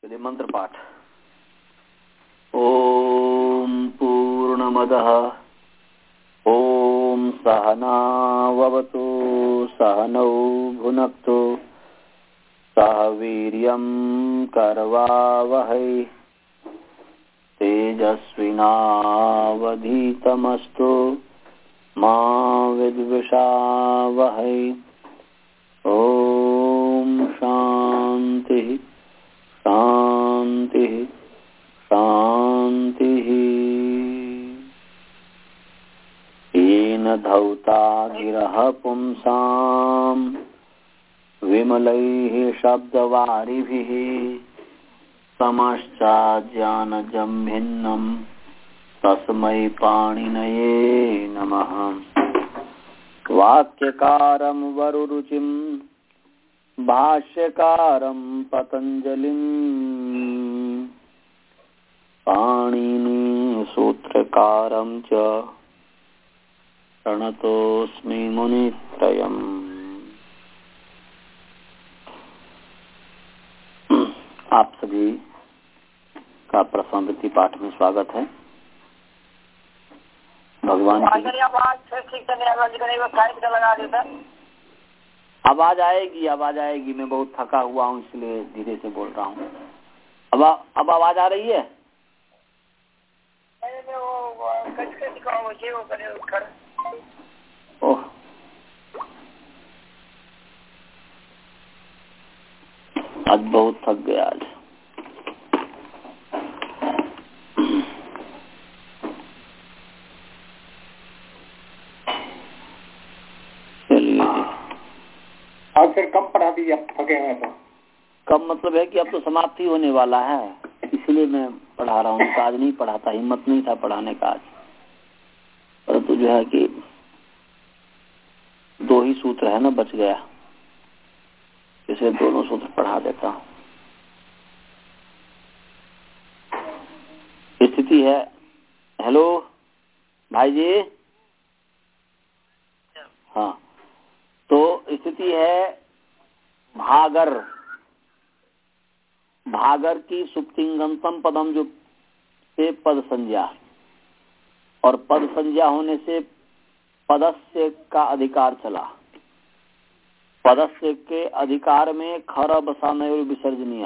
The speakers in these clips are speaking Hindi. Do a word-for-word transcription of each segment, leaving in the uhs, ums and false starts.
चलिए मंत्र पाठ। ओम पूर्णमदः ओम सहनाववतु सहनौ भुनक्तु सह वीर्यं करवावहै तेजस्विनावधीतमस्तु मा विद्विषावहै। ओम शांति शांति शांति। येन धौता गिरः पुंसां विमलैः शब्दवारिभिः समश्चाज्ञानजं भिन्नं तस्मै पाणिनये नमः। वाक्यकारं वरुरुचिं भाष्यकारं पतंजलिं पाणिनि सूत्रकारं च प्रणतोऽस्मि मुनित्रयम्। आप सभी का प्रसन्नति पाठ में स्वागत है। भगवान की आवाज आएगी आवाज आएगी। मैं बहुत थका हुआ हूँ इसलिए धीरे से बोल रहा हूँ। अब अब आवाज आ रही है? ओह आज बहुत थक गया आज। आज फिर कब पढ़ा दी आप थके हैं तो? कब मतलब है कि अब तो समाप्ति होने वाला है, इसलिए मैं पढ़ा रहा हूँ। आज नहीं पढ़ा था, हिम्मत नहीं था पढ़ाने का आज। परंतु जो है कि दो ही सूत्र है ना, बच गया, इसलिए दोनों सूत्र पढ़ा देता हूँ। स्थिति है, हेलो भाई जी। हाँ, तो स्थिति है भागर भागर की सुप्तिंगंतम पदम जो से पद संज्ञा, और पद संज्ञा होने से पदस्य का अधिकार चला। पदस्य के अधिकार में खर बसानयोर विसर्जनीय,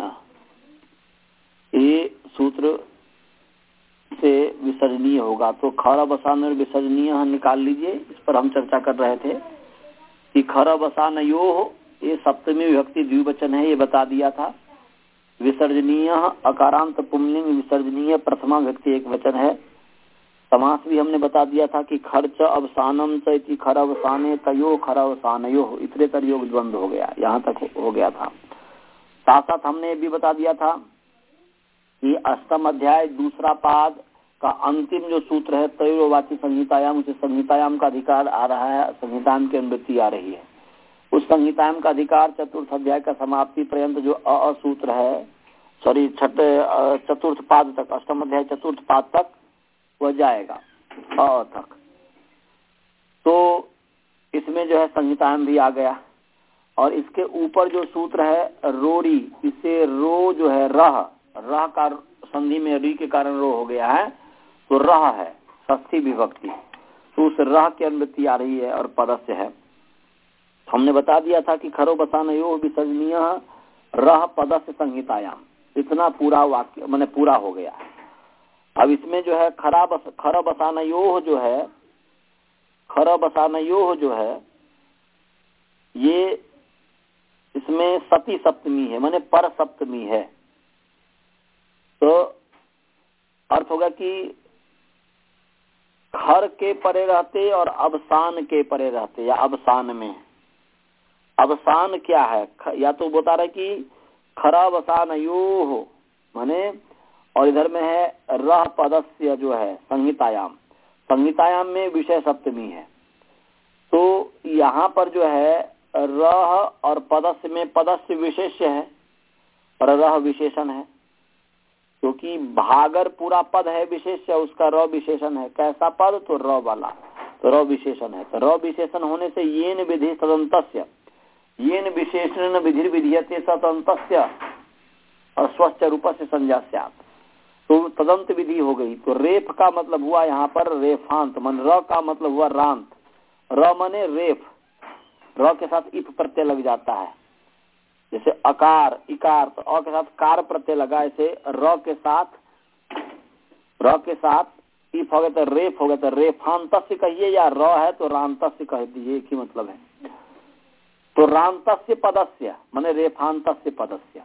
ये सूत्र से विसर्जनीय होगा। तो खर बसानयोर विसर्जनीय निकाल लीजिए। इस पर हम चर्चा कर रहे थे कि खर बसानयो ये सप्तमी विभक्ति द्विवचन है, ये बता दिया था। विसर्जनीय अकारांत पुंलिंग विसर्जनीय प्रथमा विभक्ति एक वचन है। समास भी हमने बता दिया था कि खर्च अवसानम च इति खर अवसाने तयो खर अवसानयो, इतरेतर योग द्वंद हो गया, यहाँ तक हो गया था। साथ साथ हमने भी बता दिया था कि अष्टम अध्याय दूसरा पाद का अंतिम जो सूत्र है तयोवाची संहितायाम, उसे संहितायाम का अधिकार आ रहा है, संहितायाम की अनुवृत्ति आ रही है। उस संहितायाम का अधिकार चतुर्थ अध्याय का समाप्ति पर्यंत जो अ सूत्र है, सॉरी छठे चतुर्थ पाद तक, अष्टम अध्याय चतुर्थ पाद तक वह जाएगा अ तक। तो इसमें जो है संहितायाम भी आ गया। और इसके ऊपर जो सूत्र है रोरी, इसे रो जो है रह रह का संधि में री के कारण रो हो गया है, तो रह है षष्ठी विभक्ति, तो उस रह की अनुवृत्ति आ रही है और पदस्य है। हमने बता दिया था कि खरो बसानयो विसर्जनीय रह पदस्य संहितायाम, इतना पूरा वाक्य मैंने पूरा हो गया। अब इसमें जो है खरा बस खर बसानयो जो है खर बसानयो जो है ये इसमें सती सप्तमी है, माने पर सप्तमी है। तो अर्थ होगा कि खर के परे रहते और अवसान के परे रहते, या अवसान में। अवसान क्या है? या तो बता रहे कि खरा बसानयो माने, और इधर में है रह पदस्य जो है संहितायाम, संहितायाम में विषय सप्तमी है। तो यहाँ पर जो है रह और पदस्य में पदस्य विशेष्य है और रह विशेषण है, क्योंकि भागर पूरा पद है विशेष्य, उसका र विशेषण है। कैसा पद? तो र वाला, तो र विशेषण है। तो र विशेषण होने से येन विधि सदंतस्य, येन विशेषण विधि विधीयते सदंतस्य, और स्वच्छ रूप से संज्ञा स्यात्, तो तदंत विधि हो गई। तो रेफ का मतलब हुआ यहाँ पर रेफांत, मन र का मतलब हुआ रांत, र मने रेफ, र के साथ इफ प्रत्यय लग जाता है, जैसे अकार इकार, तो अ के साथ कार प्रत्यय लगा, ऐसे र के साथ र के साथ इफ हो गया तो रेफ हो गया, तो रेफांत से कहिए या र है तो रांत से कह दीजिए, एक ही मतलब है। तो रांत से पदस्य माने रेफांत से पदस्य।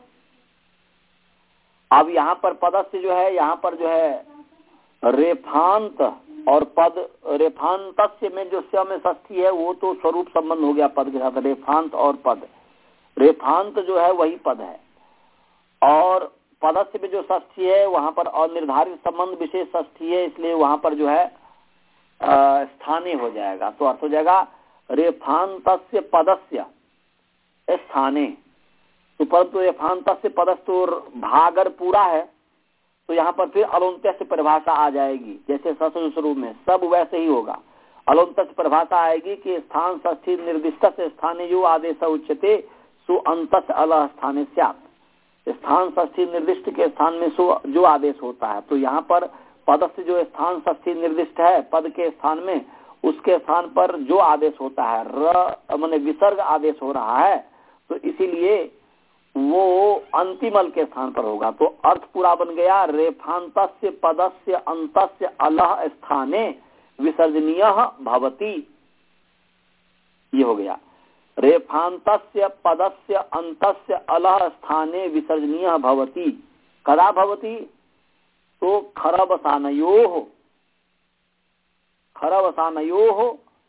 अब यहाँ पर पदस्य जो है, यहाँ पर जो है रेफांत और पद, रेफांतस्य में जो स्य में षष्ठी है वो तो स्वरूप संबंध हो गया पद के साथ, रेफांत और पद, रेफांत जो है वही पद है, और पदस्य में जो षष्ठी है वहां पर अनिर्धारित संबंध विशेष षष्ठी है, इसलिए वहां पर जो है स्थानीय हो जाएगा। तो अर्थ हो जाएगा रेफांतस्य पदस्य स्थाने। तो परंतु रेफांतस्य पदस्य तो भागर पूरा है, तो यहाँ पर फिर अलौंत्य से परिभाषा आ जाएगी, जैसे ससुर स्वरूप में सब वैसे ही होगा। अलौंत्य से परिभाषा आएगी कि स्थान षष्ठी निर्दिष्ट से स्थानीय जो आदेश उच्यते सु अंत अलह स्थाने स्यात्, स्थान षष्ठी निर्दिष्ट के स्थान में सु जो आदेश होता है। तो यहाँ पर पद से जो स्थान षष्ठी निर्दिष्ट है पद के स्थान में, उसके स्थान पर जो आदेश होता है र माने विसर्ग आदेश हो रहा है, तो इसीलिए वो अंतिम अल के स्थान पर होगा। तो अर्थ पूरा बन गया, रेफांतस्य पदस्य अंतस्य अलह स्थाने विसर्जनीयः भवति, ये हो गया। रेफांतस्य पदस्य अंतस्य अलह स्थाने विसर्जनीयः भवति, कदा भवति? तो खरवसानयोः, खरवसानयोः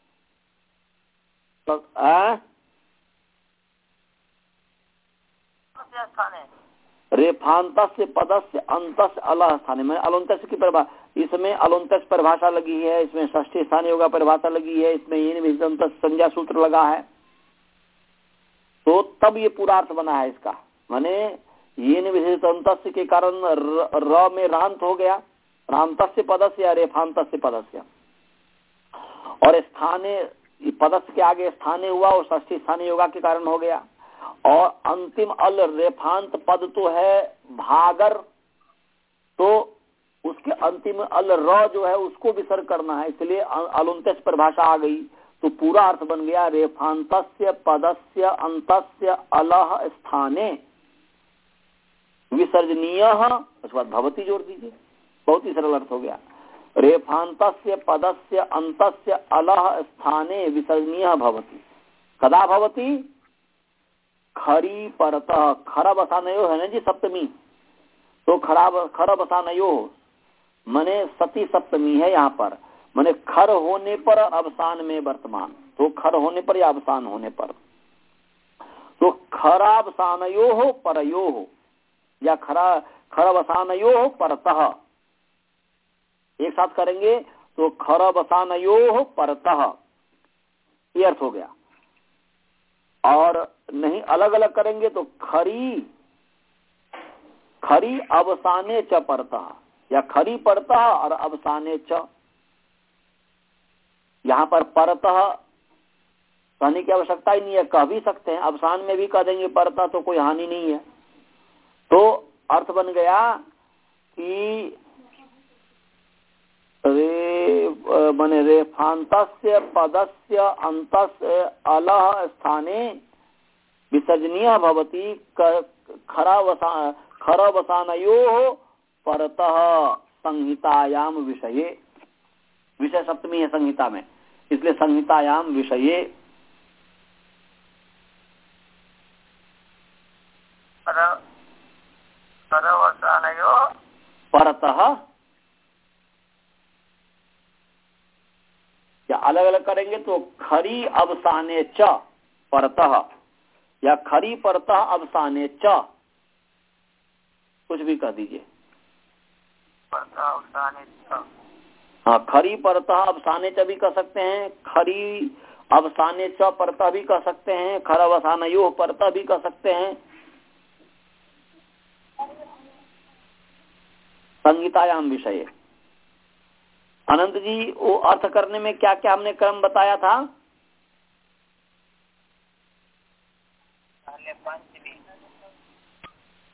रेफांतस्य पदस्य अंतस्य अलह स्थाने में अलौंत्य की परिभाषा, इसमें अलौंत्य परिभाषा लगी है, इसमें षष्ठी स्थानीय योगा परिभाषा लगी है, इसमें ये विहित संज्ञा सूत्र लगा है, तो तब ये पूरा अर्थ बना है इसका। माने ये विहित अंतस्य के कारण र, र में रांत हो गया, रांतस्य पदस्य या रेफांतस्य पदस्य, और स्थाने पदस्य के आगे स्थानीय हुआ और षष्ठी स्थानीय योगा के कारण हो गया। और अंतिम अल रेफांत पद तो है भागर, तो उसके अंतिम अल र जो है उसको विसर्ग करना है, इसलिए अलौंत्य परिभाषा आ गई। तो पूरा अर्थ बन गया रेफांतस्य पदस्य अंतस्य अलह स्थाने विसर्जनीयः, उसके बाद भवति जोड़ दीजिए, बहुत ही सरल अर्थ हो गया। रेफांतस्य पदस्य अंतस्य अलह स्थाने विसर्जनीयः भवति, कदा भवति? खरी परतः, खरा बसानयो है ना जी सप्तमी, तो खरा खर बसानयो मने सती सप्तमी है यहाँ पर, मने खर होने पर अवसान में वर्तमान, तो खर होने पर या अवसान होने पर, तो खरावसानयो हो परयो हो या खरा खरवसानयो हो परतः, एक साथ करेंगे तो खरवसानयो हो परतः, ये अर्थ हो गया। और नहीं अलग अलग करेंगे तो खरी खरी अवसाने च परतः, या खरी परतः और अवसाने च। यहाँ पर परतः कहने की आवश्यकता ही नहीं है, कह भी सकते हैं, अवसान में भी कह देंगे परतः, तो कोई हानि नहीं है। तो अर्थ बन गया कि रे बने रेफांतस्य पदस्य अंतस्य अलह स्थाने विसर्जनीयः भवति, खरावसा खरवसानयोः परतः संहितायाम विषये, विषय सप्तमी है संहिता में, इसलिए संहितायाम विषये परतः, या अलग अलग करेंगे तो खरी अवसाने च परतः या खरी परतः अवसाने च, कुछ भी कह दीजिए। हाँ, खरी परतः अवसाने च भी कह सकते हैं, खरी अवसाने च परतः भी कह सकते हैं, खर अवसानयो परतः भी कह सकते हैं। संहितायाम विषय। अनंत जी, वो अर्थ करने में क्या क्या हमने क्रम बताया था?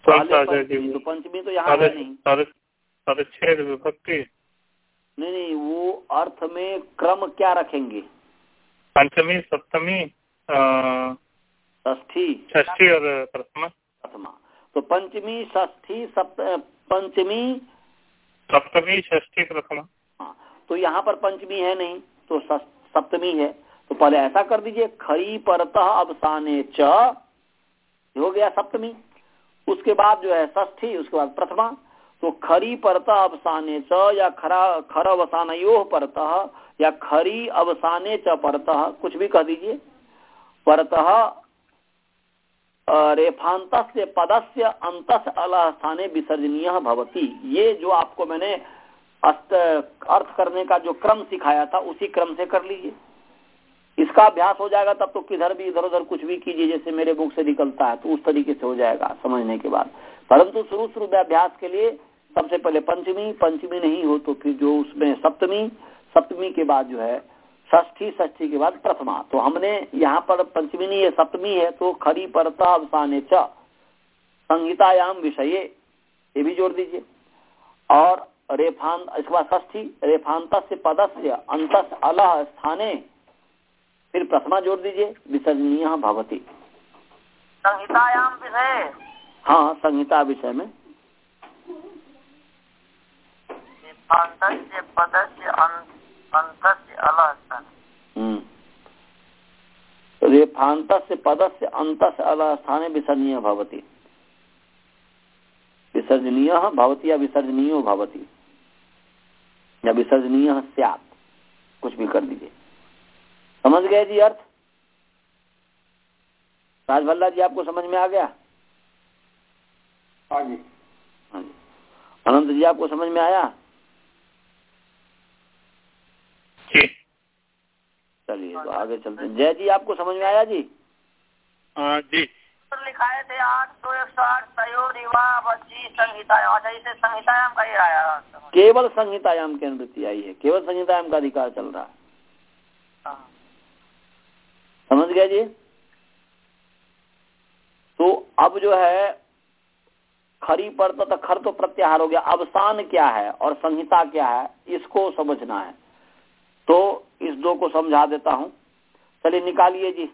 पहले पंचमी, तो पंचमी तो यहाँ है नहीं। साढ़े छह विभक्ति नहीं नहीं, वो अर्थ में क्रम क्या रखेंगे? पंचमी, सप्तमी, षष्ठी, षष्ठी और प्रथमा। प्रथमा तो पंचमी, षष्ठी, सप्त पंचमी, सप्तमी, षष्ठी, प्रथमा। हाँ, तो यहाँ पर पंचमी है नहीं तो सप्तमी है। तो पहले ऐसा कर दीजिए, खरी परतः अवसाने च हो गया सप्तमी, उसके बाद जो है षष्ठी, उसके बाद प्रथमा। तो खरी परतः अवसाने च या खरा खर अवसानयोः परतः या खरी अवसाने च परतः, कुछ भी कह दीजिए। परतः रेफान्तस्य पदस्य अंतस अलः स्थाने विसर्जनीयः भवति। ये जो आपको मैंने अस्त अर्थ करने का जो क्रम सिखाया था उसी क्रम से कर लीजिए। इसका अभ्यास हो जाएगा तब तो किधर भी इधर उधर कुछ भी कीजिए, जैसे मेरे बुक से निकलता है तो उस तरीके से हो जाएगा समझने के बाद। परंतु शुरू शुरू में अभ्यास के लिए सबसे पहले पंचमी, पंचमी नहीं हो तो फिर जो उसमें सप्तमी, सप्तमी के बाद जो है षष्ठी, षष्ठी के बाद प्रथमा। तो हमने यहाँ पर पंचमी नहीं है, सप्तमी है, तो खरी परतः अवसाने च संहितायाम विषये, ये भी जोड़ दीजिए। और रेफान, इसके बाद षष्ठी, रेफान्तस्य पदस्य अंतस अलः स्थाने, फिर प्रथमा जोड़ दीजिए, विसर्जनीयः भवति। संहितायाम विषय, हाँ संहिता विषय में रेफान्तस्य पदस्य अंतस्य अलः स्थाने, रेफान्तस्य पदस्य अंतस्य अलः स्थाने विसर्जनीयः भवति। विसर्जनीयः भवति या विसर्जनीयो भवति या विसर्जनीयः स्यात्, कुछ भी कर दीजिए। समझ गए जी अर्थ? राजभल्ला जी आपको समझ में आ गया? हाँ जी। हाँ जी। अनंत जी आपको समझ में आया? चलिए तो आगे चलते हैं। जय जी आपको समझ में आया जी? हाँ जी। लिखाए थे आठ दो एक सौ आठ संहितायाम। अच्छा, इसे संहितायाम का ही आया, केवल संहितायाम की अनुवृत्ति आई है, केवल संहितायाम का अधिकार चल रहा है। समझ गए जी? तो अब जो है खरी पर तो खर तो प्रत्याहार हो गया, अवसान क्या है और संहिता क्या है इसको समझना है। तो इस दो को समझा देता हूं। चलिए निकालिए जी,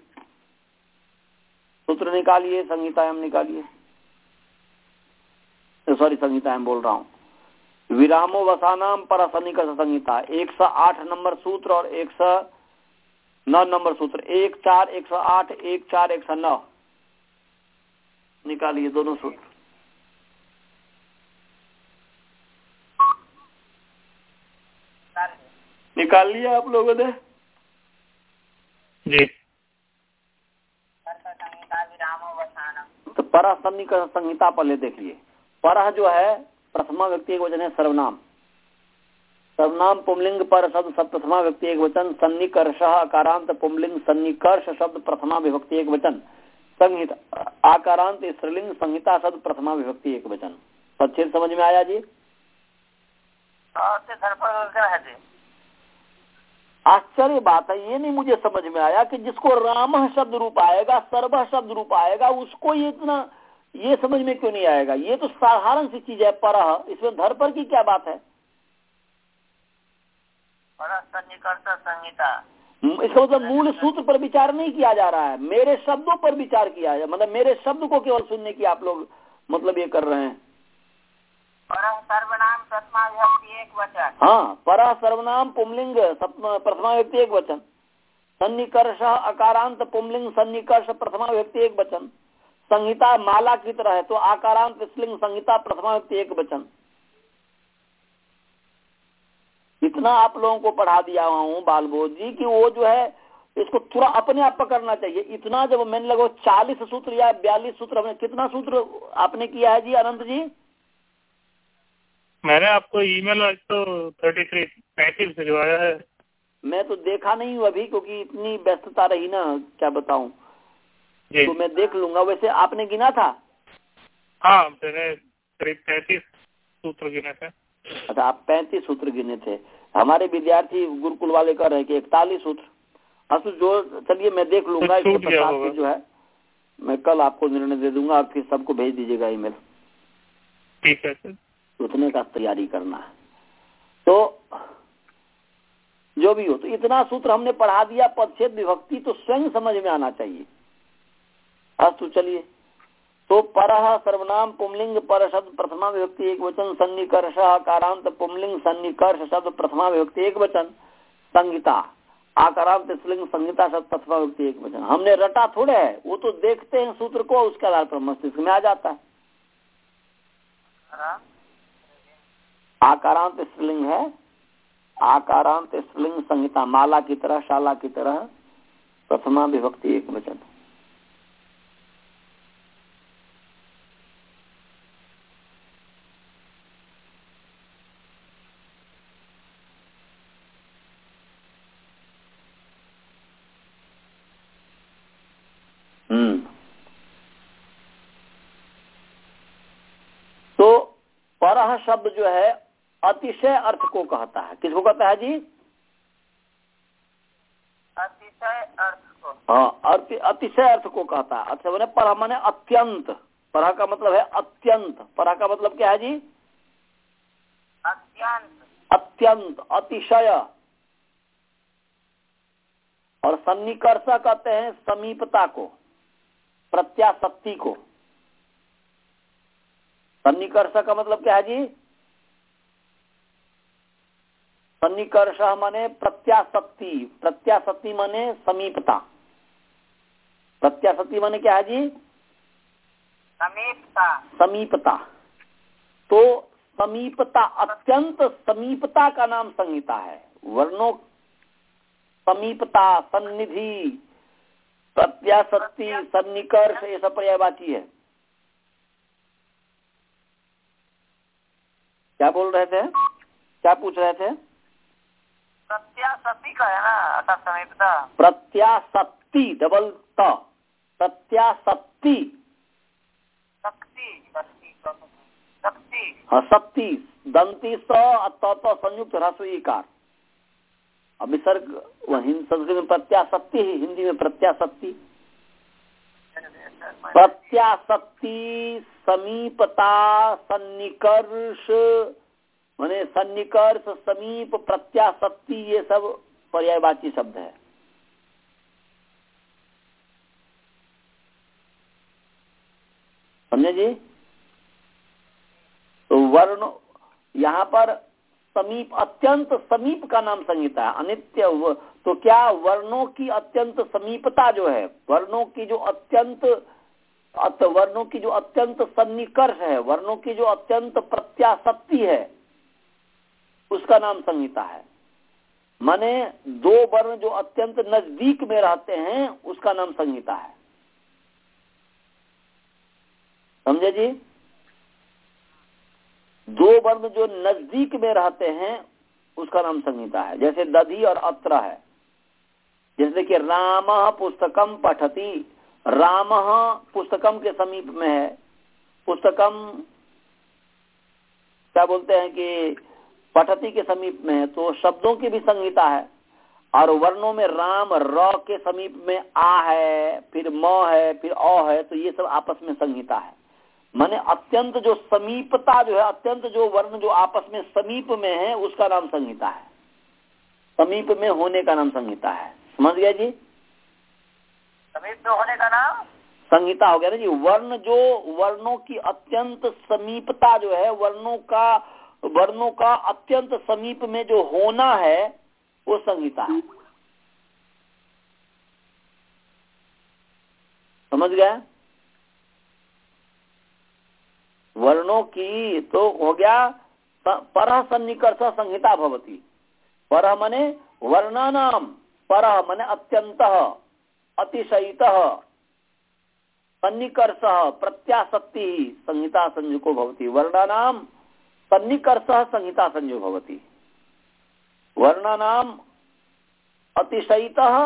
सूत्र निकालिए, संहितायाम निकालिए। सॉरी संहितायाम बोल रहा हूं। विरामो वसानाम पर सन्निकर्ष संहिता, एक सौ आठ नंबर सूत्र और एक सौ नौ नंबर सूत्र, एक चार एक सौ आठ, एक चार एक सौ नौ निकालिए दोनों सूत्र। निकाल लिया आप लोगों ने जी? तो पर सन्निकर्ष संहिता पहले देखिए। पर जो है प्रथमा व्यक्ति एक वचन है सर्वनाम, सर्वनाम पुंलिंग पर शब्द सब प्रथमा व्यक्ति एक वचन, सन्निकर्ष आकारांत पुंलिंग सन्निकर्ष शब्द प्रथमा विभक्ति एक वचन, संहिता आकारांत स्त्रीलिंग संहिता शब्द प्रथमा विभक्ति एक वचन। अच्छे समझ में आया जी? आश्चर्य बात है, ये नहीं मुझे समझ में आया कि जिसको राम शब्द रूप आएगा, सर्व शब्द रूप आएगा, उसको ये इतना ये समझ में क्यों नहीं आएगा? ये तो साधारण सी चीज है पर, इसमें धर पर की क्या बात है? संहिता, इसका मतलब मूल सूत्र पर विचार नहीं किया जा रहा है, मेरे शब्दों पर विचार किया जाए, मतलब मेरे शब्द को केवल सुनने की आप लोग मतलब ये कर रहे हैं। सर्वनाम प्रथमा विभक्ति एक वचन, हाँ परा सर्वनाम पुंलिंग प्रथमा व्यक्ति एक वचन, सन्निकर्ष अकारांत पुंलिंग सन्निकर्ष प्रथमा व्यक्ति एक वचन, संहिता माला की तरह है तो आकारांत स्त्रीलिंग संहिता प्रथमा व्यक्ति एक वचन। इतना आप लोगों को पढ़ा दिया हुआ हूँ बालबोध जी कि वो जो है इसको थोड़ा अपने आप पकड़ना चाहिए। इतना जब मैंने लगो चालीस सूत्र या बयालीस सूत्र, हमने कितना सूत्र आपने किया है जी अनंत जी? मैंने आपको ईमेल आज तो थर्टी थ्री पैंतीस भिजवाया है। मैं तो देखा नहीं हूँ अभी क्योंकि इतनी व्यस्तता रही ना, क्या बताऊं। तो मैं देख लूंगा। वैसे आपने गिना था? हाँ मैंने करीब पैंतीस सूत्र गिने थे। अच्छा आप पैंतीस सूत्र गिने थे। हमारे विद्यार्थी गुरुकुल वाले कर रहे हैं कि इकतालीस सूत्र। अब तो जो चलिए मैं देख लूंगा इसके पश्चात जो है मैं कल आपको निर्णय दे दूंगा, आप फिर सबको भेज दीजिएगा ईमेल। ठीक है सर। उतने का तैयारी करना है। तो जो भी हो, तो इतना सूत्र हमने पढ़ा दिया। पदच्छेद विभक्ति तो स्वयं समझ में आना चाहिए। अस्तु, चलिए। तो परः सर्वनाम पुंलिंग पर शब्द प्रथमा विभक्ति एक वचन, सन्निकर्ष आकारांत पुंलिंग सन्निकर्ष शब्द प्रथमा विभक्ति एक वचन, संहिता आकारांत स्त्रीलिंग संहिता शब्द प्रथमा विभक्ति एक वचन। हमने रटा थोड़े है, वो तो देखते हैं सूत्र को, उसके आधार पर मस्तिष्क में आ जाता है। आकारांत स्त्रीलिंग है, आकारांत स्त्रीलिंग संहिता, माला की तरह शाला की तरह प्रथमा विभक्ति एक वचन। हम्म तो परह शब्द जो है अतिशय अर्थ को कहता है। किसको कहता है जी? अतिशय अर्थ को। हाँ, अति अतिशय अर्थ को कहता है। अच्छा, मैंने परह माने अत्यंत। परह का मतलब है अत्यंत। परह का मतलब क्या है जी? अत्यंत। अत्यंत, अतिशय। और सन्निकर्ष कहते हैं समीपता को, प्रत्याशक्ति को। सन्निकर्ष का मतलब क्या है जी? सन्निकर्ष माने प्रत्याशक्ति। प्रत्याशक्ति माने समीपता। प्रत्याशक्ति माने क्या है जी? समीपता। समीपता। तो समीपता, अत्यंत समीपता का नाम संहिता है। वर्णों समीपता, सन्निधि, प्रत्याशक्ति, सन्निकर्ष, ये सब पर्यायवाची है। क्या बोल रहे थे? क्या पूछ रहे थे? प्रत्याशक्ति का है ना, अर्थात समीपता। प्रत्याशक्ति, डबल त, प्रत्याशक्ति। शक्ति, शक्ति। हाँ, शक्ति, दंती स अत संयुक्त ह्रस्व ईकार। अब विसर्ग संस्कृत में प्रत्याशक्ति है, हिंदी में प्रत्याशक्ति। प्रत्याशक्ति, समीपता, सन्निकर्ष माने सन्निकर्ष, समीप, प्रत्याशक्ति, ये सब पर्यायवाची शब्द है। समझे जी? तो वर्ण यहाँ पर समीप, अत्यंत समीप का नाम संहिता है। अनित्य तो क्या वर्णों की अत्यंत समीपता जो है, वर्णों की जो अत्यंत वर्णों की जो अत्यंत सन्निकर्ष है, वर्णों की जो अत्यंत प्रत्याशक्ति है, उसका नाम संहिता है। माने दो वर्ण जो अत्यंत नजदीक में रहते हैं, उसका नाम संहिता है। समझे जी? दो वर्ण जो नजदीक में रहते हैं, उसका नाम संहिता है। जैसे दधि और अत्र है। जैसे कि रामः पुस्तकम पठति, रामः पुस्तकम के समीप में है। पुस्तकम क्या बोलते हैं कि पठति के समीप में है, तो शब्दों की भी संहिता है। और वर्णों में राम, र के समीप में आ है, फिर म है, फिर अ है, तो ये सब आपस में संहिता है। माने अत्यंत जो समीपता जो है, अत्यंत जो वर्ण जो आपस में समीप में है, उसका नाम संहिता है। समीप में होने का नाम संहिता है। समझ गया जी? समीप में होने का नाम संहिता हो गया ना जी। वर्ण जो वर्णों की अत्यंत समीपता जो है, वर्णों का वर्णों का अत्यंत समीप में जो होना है, वो संहिता है। समझ गया? वर्णों की तो हो गया परः सन्निकर्ष संहिता भवति। परः माने वर्णानाम, परः माने अत्यंतः, अतिशयितः, सन्निकर्षः प्रत्याशक्ति संहिता संयुक्तो भवति। वर्णानाम सन्निकर्षः संहिता संयुक्तो भवति। वर्णानाम अतिशयितः,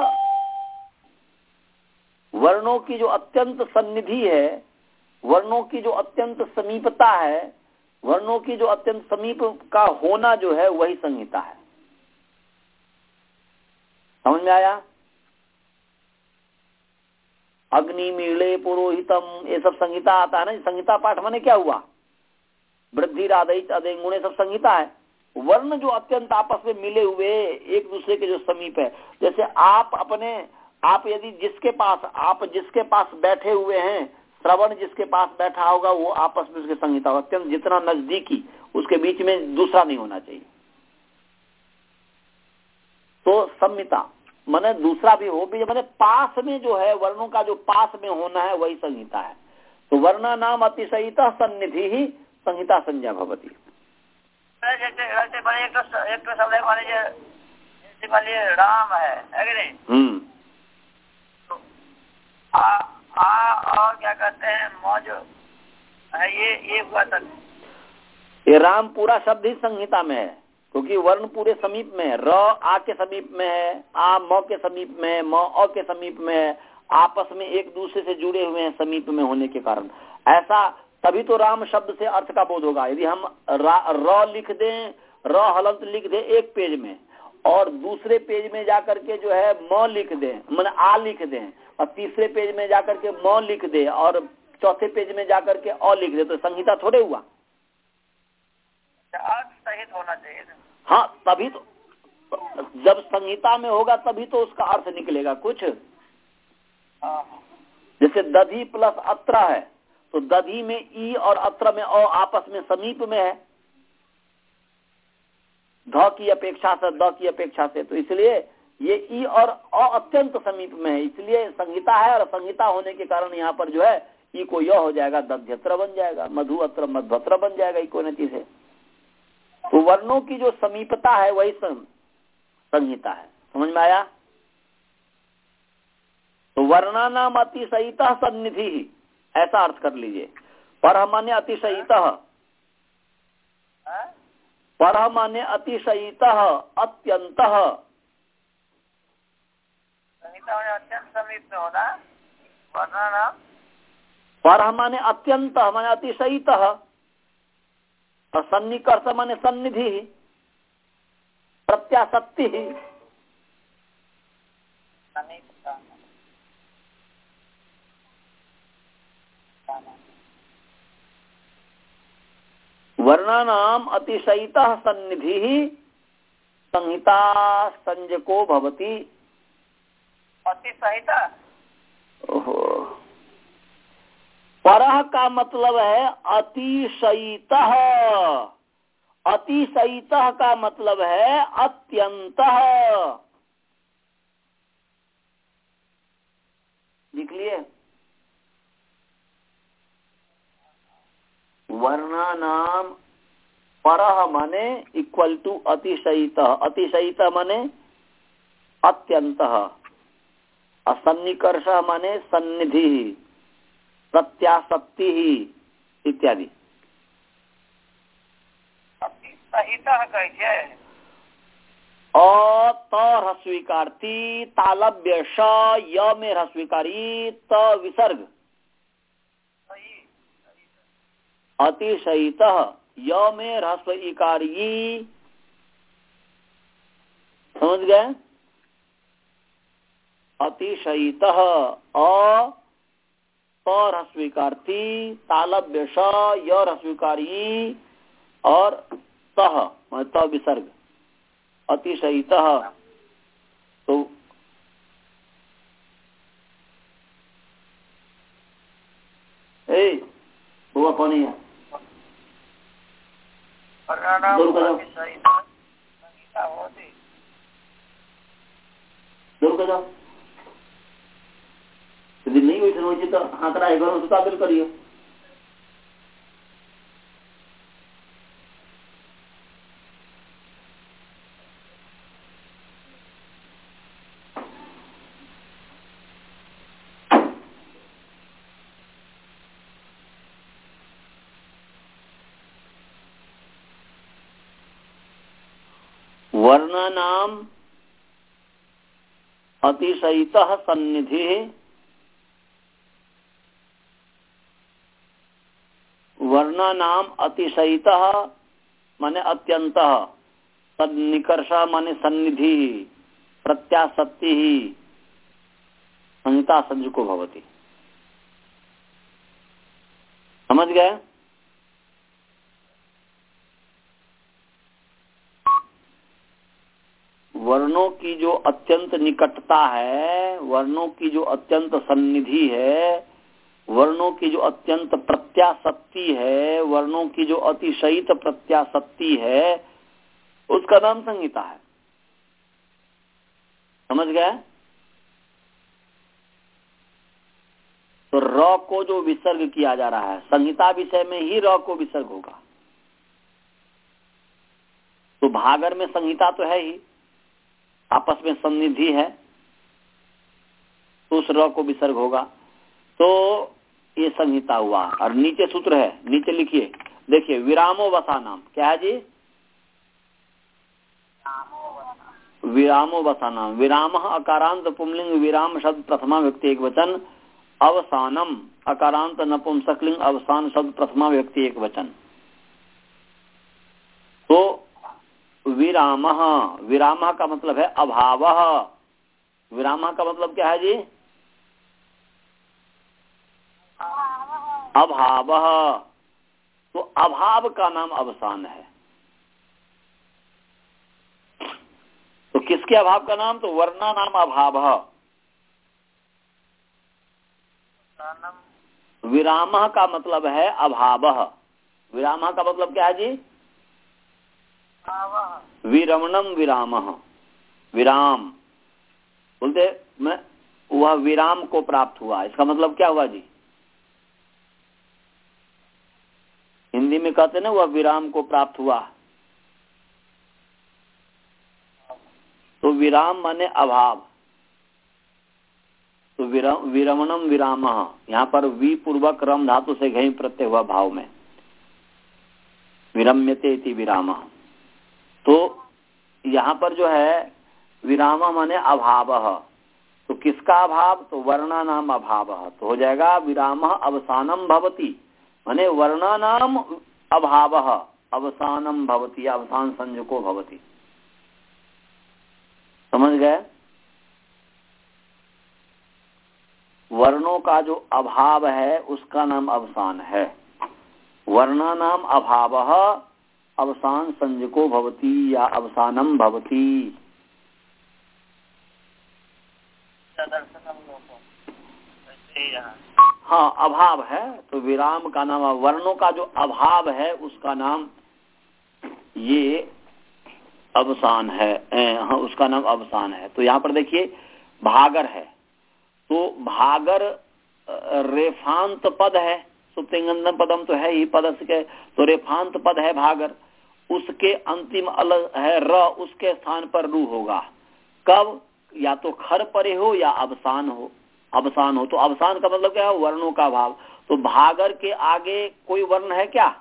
वर्णों की जो अत्यंत सन्निधि है, वर्णों की जो अत्यंत समीपता है, वर्णों की जो अत्यंत समीप का होना जो है, वही संहिता है। समझ में आया? अग्नि मीले पुरोहितम, ये सब संहिता आता है ना। संहिता पाठ माने क्या हुआ? वृद्धि राधई अदेंगुणे सब संहिता है। वर्ण जो अत्यंत आपस में मिले हुए एक दूसरे के जो समीप है, जैसे आप अपने आप यदि जिसके पास आप जिसके पास बैठे हुए हैं, श्रवण जिसके पास बैठा होगा वो आपस में उसके संहिता होगा। अत्यंत जितना नजदीकी उसके बीच में दूसरा नहीं होना चाहिए। तो संहिता माने दूसरा भी हो भी, माने पास में जो है वर्णों का जो पास में होना है वही संहिता है। तो वर्णा नाम अतिशयिता सन्निधि ही संहिता संज्ञा भवती। जैसे जैसे बड़े एक तो एक तो शब्द मान लीजिए जैसे मान लीजिए राम है है कि नहीं, हम्म तो आ आ और क्या कहते हैं मौज है, ये ये हुआ तक ये राम पूरा शब्द ही संहिता में है, क्योंकि वर्ण पूरे समीप में है। र आ के समीप में है, आ म के समीप में है, म अ के समीप में है, आपस में एक दूसरे से जुड़े हुए हैं समीप में होने के कारण। ऐसा तभी तो राम शब्द से अर्थ का बोध होगा। यदि हम र लिख दें, र हलंत लिख दें एक पेज में और दूसरे पेज में जाकर के जो है म लिख दें, माने आ लिख दें, और तीसरे पेज में जाकर के म लिख दे और चौथे पेज में जाकर के अ लिख दे, तो संहिता थोड़े हुआ। अर्थ सहित होना चाहिए। हाँ, तभी तो जब संहिता में होगा तभी तो उसका अर्थ निकलेगा कुछ। जैसे दधी प्लस अत्र है, तो दधी में ई और अत्र में अ आपस में समीप में है, ध की अपेक्षा से, द की अपेक्षा से, तो इसलिए ये ई और अ अत्यंत समीप में है, इसलिए संहिता है। और संहिता होने के कारण यहाँ पर जो है ई को य हो जाएगा, दध्यत्र बन जाएगा, मधु अत्र मध्वत्र बन जाएगा इको नति से। तो वर्णों की जो समीपता है वही संहिता है। समझ में आया? तो वर्णानाम अतिशयितः सन्निधि ही, ऐसा अर्थ कर लीजिए। पर माने अतिशयितः, पर माने अतिशयितः अत्यंतः, अत्यंत समीप में होना। वर्णानाम पर माने अत्यंत माने अतिशयितः, और सन्निकर्ष माने सन्निधि, प्रत्याशक्ति ही। वर्णानाम अतिशयितः सन्निधि ही संहिता संजको भवति। अतिशयिता परह का मतलब है अतिशयितः, अतिशयितः का मतलब है अत्यंतः। लिख लिए? वर्णानाम परह माने इक्वल टू अतिशयितः, अतिशयितः माने अत्यंतः, असन्निकर्ष माने सन्निधि, प्रत्याशक्ति ही इत्यादि। अतिशयितः कहिए। अ त ह्रस्वीकारती, तालव्य श य में ह्रस्वीकारी, त विसर्ग, अतिशयितः य में ह्रस्व इकारी। समझ गए? अतिशयितः अ त ह्रस्वीकारती, तालव्य श य ह्रस्वीकारी और तह त विसर्ग, अतिशयितः। तो ए हुआ कौन है? दूर कर जाओ। यदि नहीं हुई सुनोची तो आंकड़ा एक बार मुताबिल करिए। वर्णानाम अतिशयितः सन्निधि, वर्णानाम अतिशयितः माने अत्यंतः, सन्निकर्ष माने सन्निधि, प्रत्याशक्ति ही संहिता संजुको भवति। समझ गए? वर्णों की जो अत्यंत निकटता है, वर्णों की जो अत्यंत सन्निधि है, वर्णों की जो अत्यंत प्रत्याशक्ति है, वर्णों की जो अतिशयित प्रत्याशक्ति है, उसका नाम संहिता है। समझ गए? तो र को जो विसर्ग किया जा रहा है, संहिता विषय में ही र को विसर्ग होगा। तो भागर में संहिता तो है ही, आपस में सन्निधि है, तो उस र को विसर्ग होगा। तो ये संहिता हुआ। और नीचे सूत्र है, नीचे लिखिए, देखिए, विरामो वसा नाम क्या है जी? विरामो वसा नाम। विराम अकारांत पुंलिंग विराम शब्द प्रथमा व्यक्ति एक वचन, अवसानम अकारांत नपुंसकलिंग अवसान शब्द प्रथमा व्यक्ति एक वचन। तो विराम, विराम का मतलब है अभाव। विराम का मतलब क्या है जी? अभाव। तो अभाव का नाम अवसान है। तो किसके अभाव का नाम? तो वर्णा नाम अभाव। विराम का मतलब है अभाव। विराम का मतलब क्या है जी? विरमणम विराम। विराम बोलते मैं वह विराम को प्राप्त हुआ, इसका मतलब क्या हुआ जी? हिंदी में कहते ना, वह विराम को प्राप्त हुआ। तो विराम माने अभाव। तो विरमणम विराम, यहाँ पर वी पूर्वक रम धातु से घई प्रत्यय हुआ भाव में, विरम्यते इति विराम। तो यहाँ पर जो है विराम माने अभाव। तो किसका अभाव? तो वर्णा नाम अभाव। तो हो जाएगा विराम अवसानम भवति, माने वर्णा नाम अभाव अवसानम भवति, अवसान संजको भवति। समझ गए? वर्णों का जो अभाव है उसका नाम अवसान है। वर्णा नाम अभाव अवसान संजको भवति या अवसानम भवति। हाँ, अभाव है तो विराम का नाम, वर्णों का जो अभाव है उसका नाम ये अवसान है। हाँ, उसका नाम अवसान है। तो यहाँ पर देखिए, भागर है, तो भागर रेफांत पद है, सुप्तिंगंधम पदम तो है ही पद के, तो रेफांत पद है भागर। उसके अंतिम अलग है र, उसके स्थान पर रू होगा। कब? या तो खर परे हो या अवसान हो। अवसान हो तो अवसान का मतलब क्या है? वर्णों का भाव। तो भागर के आगे कोई वर्ण है क्या?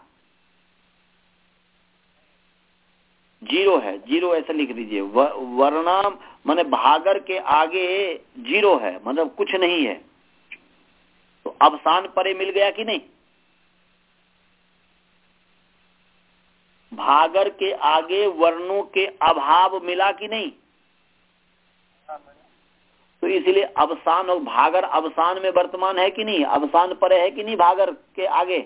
जीरो है, जीरो ऐसे लिख दीजिए। वर्णा माने भागर के आगे जीरो है, मतलब कुछ नहीं है। तो अवसान परे मिल गया कि नहीं? भागर के आगे वर्णों के अभाव मिला कि नहीं? तो इसलिए अवसान और भागर अवसान में वर्तमान है कि नहीं? अवसान परे है कि नहीं भागर के आगे?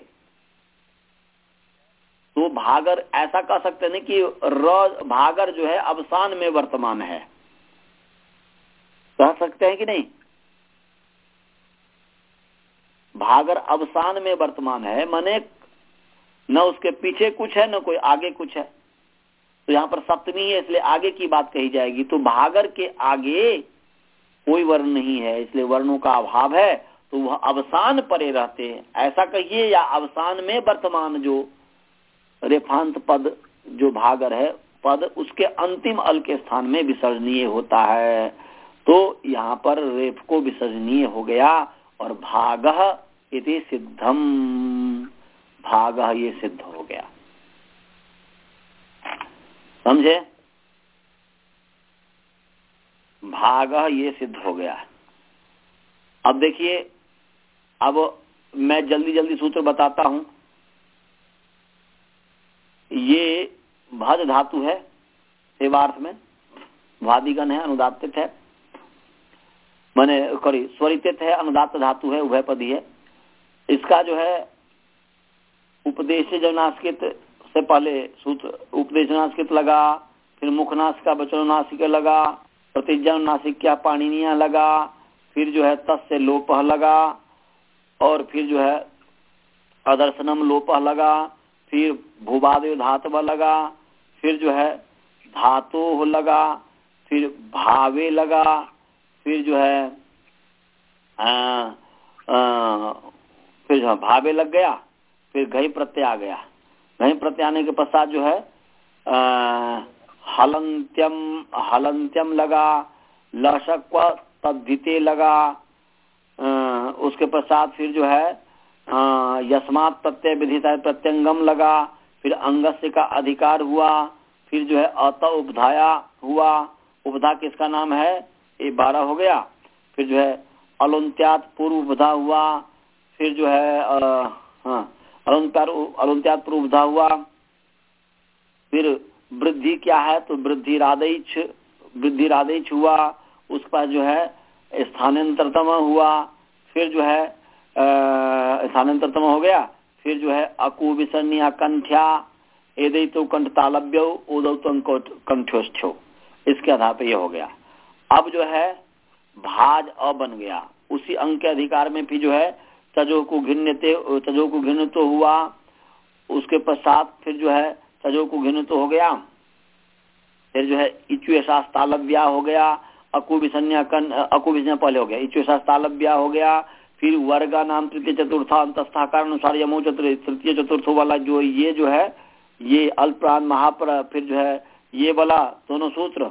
तो भागर ऐसा कह सकते हैं कि र भागर जो है अवसान में वर्तमान है, कह सकते हैं कि नहीं? भागर अवसान में वर्तमान है, माने न उसके पीछे कुछ है न कोई आगे कुछ है। तो यहाँ पर सप्तमी है इसलिए आगे की बात कही जाएगी। तो भागर के आगे कोई वर्ण नहीं है, इसलिए वर्णों का अभाव है, तो वह अवसान परे रहते हैं, ऐसा कहिए। या अवसान में वर्तमान जो रेफांत पद जो भागर है पद, उसके अंतिम अल के स्थान में विसर्जनीय होता है। तो यहाँ पर रेफ को विसर्जनीय हो गया और भागः इति सिद्धम, भागः ये सिद्ध हो गया। समझे? भागः ये सिद्ध हो गया। अब देखिए, अब मैं जल्दी जल्दी सूत्र बताता हूं। ये भज धातु है, सेवार्थ में वादिगण है, अनुदात्तित है, माने करी स्वरितित है, अनुदात्त धातु है, उभयपदी है। इसका जो है उपदेश जनास्कृत से पहले सूत्र उपदेश जनास्कृत लगा, फिर मुखनासिका वचनो नासिका लगा, प्रतिज्ञा नासिका पाणिनिया लगा, फिर जो है तस्य लोपह लगा, और फिर जो है अदर्शनम लोपह लगा, फिर भूवादयो धातव लगा, फिर जो है धातु लगा, फिर भावे लगा, फिर जो है आ, आ, फिर जो है भावे लग गया, फिर घई प्रत्यय आ गया। घई प्रत्यय आने के पश्चात जो है आ, हलंत्यम हलंत्यम लगा, लशक्व तद्धिते लगा, आ, उसके पश्चात फिर जो है आ, यस्मात् प्रत्यय विधिता प्रत्यंगम लगा, फिर अंगस्य का अधिकार हुआ, फिर जो है अत उपधाया हुआ। उपधा किसका नाम है? ये बारह हो गया। फिर जो है अलुंत्यात पूर्व उपधा हुआ, फिर जो है हाँ अलुंत्यात अलुंत्यात पूर्व उपधा हुआ। फिर वृद्धि क्या है? तो वृद्धि रादैच वृद्धि रादैच हुआ। उसके बाद जो है स्थानांतरतम हुआ, फिर जो है स्थानांतरतम हो गया। फिर जो है अकु विसन्या कंठ्या एदई तो कंठ तालव्यो उदौ तो कंठ्योष्ठ्यो, इसके आधार पे ये हो गया। अब जो है भाज अ बन गया। उसी अंक के अधिकार में फिर जो है तजो को घिन्नते तजो को घिन्न तो हुआ। उसके पश्चात फिर जो है तजो को घिन्न तो हो गया। फिर जो है इच्युशास तालव्या हो गया। अकु विसन्या कन अकु विसन्या पहले हो गया, इच्युशास तालव्या हो गया। फिर वर्गा नाम तृतीय चतुर्था अंतस्थाकार अनुसार यमो तृतीय चतुर्थ वाला जो ये जो है ये अल्पप्राण महाप्र, फिर जो है ये वाला दोनों सूत्र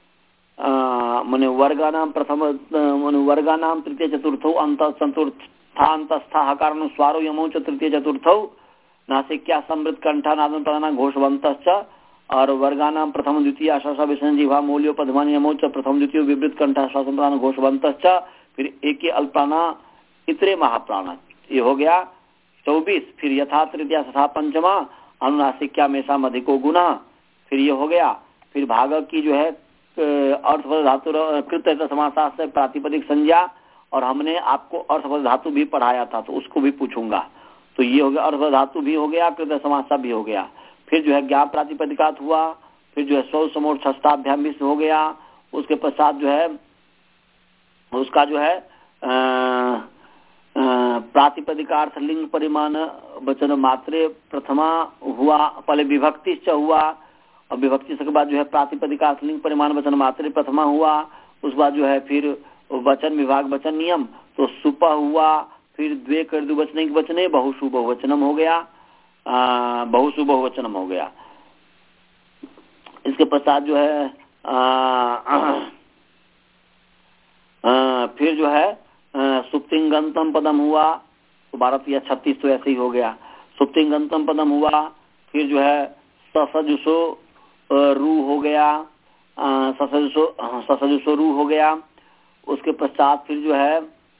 माने वर्गा नाम प्रथम माने वर्गा नाम तृतीय चतुर्थो अंत चतुर्था अंतस्था हकार अनुस्वारो यमो तृतीय चतुर्थो नासिक्या समृद्ध कंठा नादन पदना घोषवंतश्च, और वर्गा नाम प्रथम द्वितीय आशा विसंजीवा मूल्यो पद्मानि यमो प्रथम द्वितीय विवृत कंठा श्वासन घोषवंतश्च। फिर एक अल्पप्राणा इतरे महाप्राण, ये हो गया चौबीस। फिर यथा तृतीया तथा पंचमा अनुनासिक्या में सा अधिको गुना, फिर ये हो गया। फिर भाग की जो है अर्थपद धातु कृत समासा से प्रातिपदिक संज्ञा, और हमने आपको अर्थपद धातु भी पढ़ाया था तो उसको भी पूछूंगा। तो ये हो गया अर्थपद धातु भी हो गया, कृत समासा भी हो गया। फिर जो है ज्ञान प्रातिपदिकात हुआ, फिर जो है सौ समोर छष्टाभ्याम भी हो गया। उसके पश्चात जो है उसका जो है प्रातिपदिकार्थ लिंग परिमाण वचन मात्रे प्रथमा हुआ, पहले विभक्ति च हुआ, और विभक्ति के बाद जो है प्रातिपदिकार्थ लिंग परिमाण वचन मात्रे प्रथमा हुआ। उस बाद जो है फिर वचन विभाग वचन नियम तो सुप हुआ। फिर द्वे कर दो वचन वचने बहुशु बहुवचनम हो गया, बहुशु बहुवचनम हो गया। इसके पश्चात जो है आ, आ, फिर जो है सुप्तिंगंतम पदम हुआ, तो बारह या छत्तीस तो ऐसे ही हो गया। सुप्तिंगंतम पदम हुआ। फिर जो है ससजुसो रू हो गया, ससजुसो ससजुसो रू हो गया। उसके पश्चात फिर जो है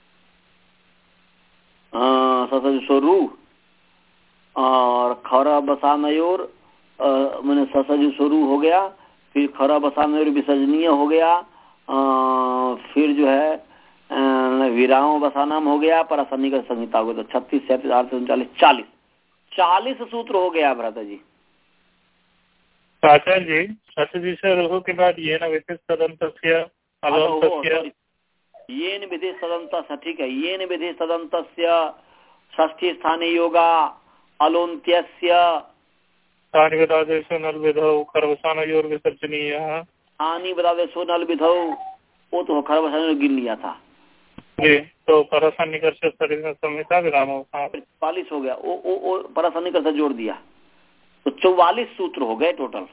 ससजुसो रू और खरा बसानयोर मैंने ससजुसो रू हो गया। फिर खरा बसानयोर विसर्जनीय हो गया। आ, फिर जो है विराम बसानाम हो गया, परासन्निक संहिता हो गया। तो छत्तीस सैंतीस आठ उनचालीस चालीस चालीस सूत्र हो गया भ्राता जी। आचार्य जी सतजिसे रोह के बाद ये न विधि सदंतस्य अलंतस्य ये न विधि सदंतस्य, ठीक है, ये न विधि सदंतस्य षष्ठी स्थाने योगा अलोन्त्यस्य तानि विदादेशो नल विधौ खरवसानयोर विसर्जनीयः आनी विदादेशो नल विधौ, वो तो खरवसान गिन लिया था जी। तो परसन्निकर्ष संहिता विराम चालीस हो गया। वो वो वो परसन्निकर्ष जोड़ दिया तो चौवालीस सूत्र हो गए टोटल,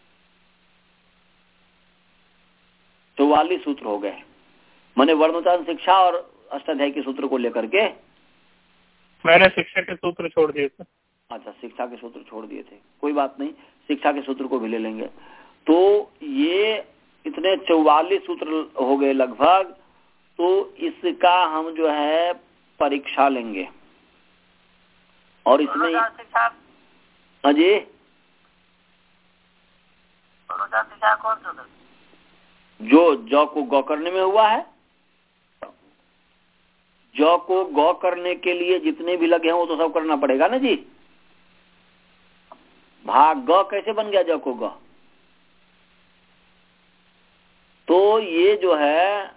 चौवालीस सूत्र हो गए। मैंने वर्णोच्चारण शिक्षा और अष्टाध्यायी के सूत्र को लेकर के मैंने शिक्षा के सूत्र छोड़ दिए थे। अच्छा, शिक्षा के सूत्र छोड़ दिए थे, कोई बात नहीं, शिक्षा के सूत्र को भी ले लेंगे। तो ये इतने चौवालीस सूत्र हो गए लगभग। तो इसका हम जो है परीक्षा लेंगे और इसमें अजय जो जौ को गौ करने में हुआ है, जौ को गौ करने के लिए जितने भी लगे हैं वो तो सब करना पड़ेगा ना जी। भाग गौ कैसे बन गया जौ को गौ? तो ये जो है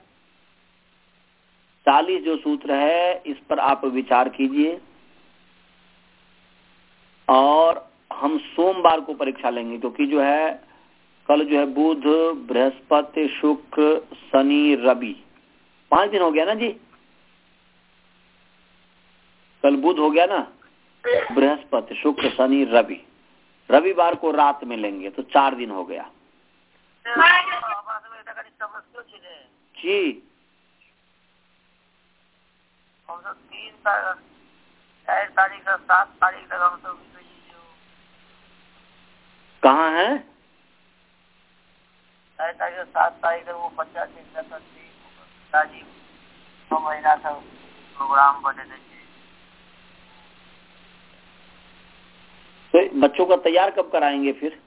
चालीस जो सूत्र है इस पर आप विचार कीजिए और हम सोमवार को परीक्षा लेंगे, क्योंकि जो है कल जो है बुध बृहस्पति शुक्र शनि रवि, पांच दिन हो गया ना जी। कल बुध हो गया ना, बृहस्पति शुक्र शनि रवि, रविवार को रात में लेंगे तो चार दिन हो गया जी। तीन तारीख सात तारीख तक हम सब कहाँ है? तारीख सात तारीख तक वो पचास दिन नौ महीना तक प्रोग्राम बने थे। तो बच्चों का तैयार कब कराएंगे फिर?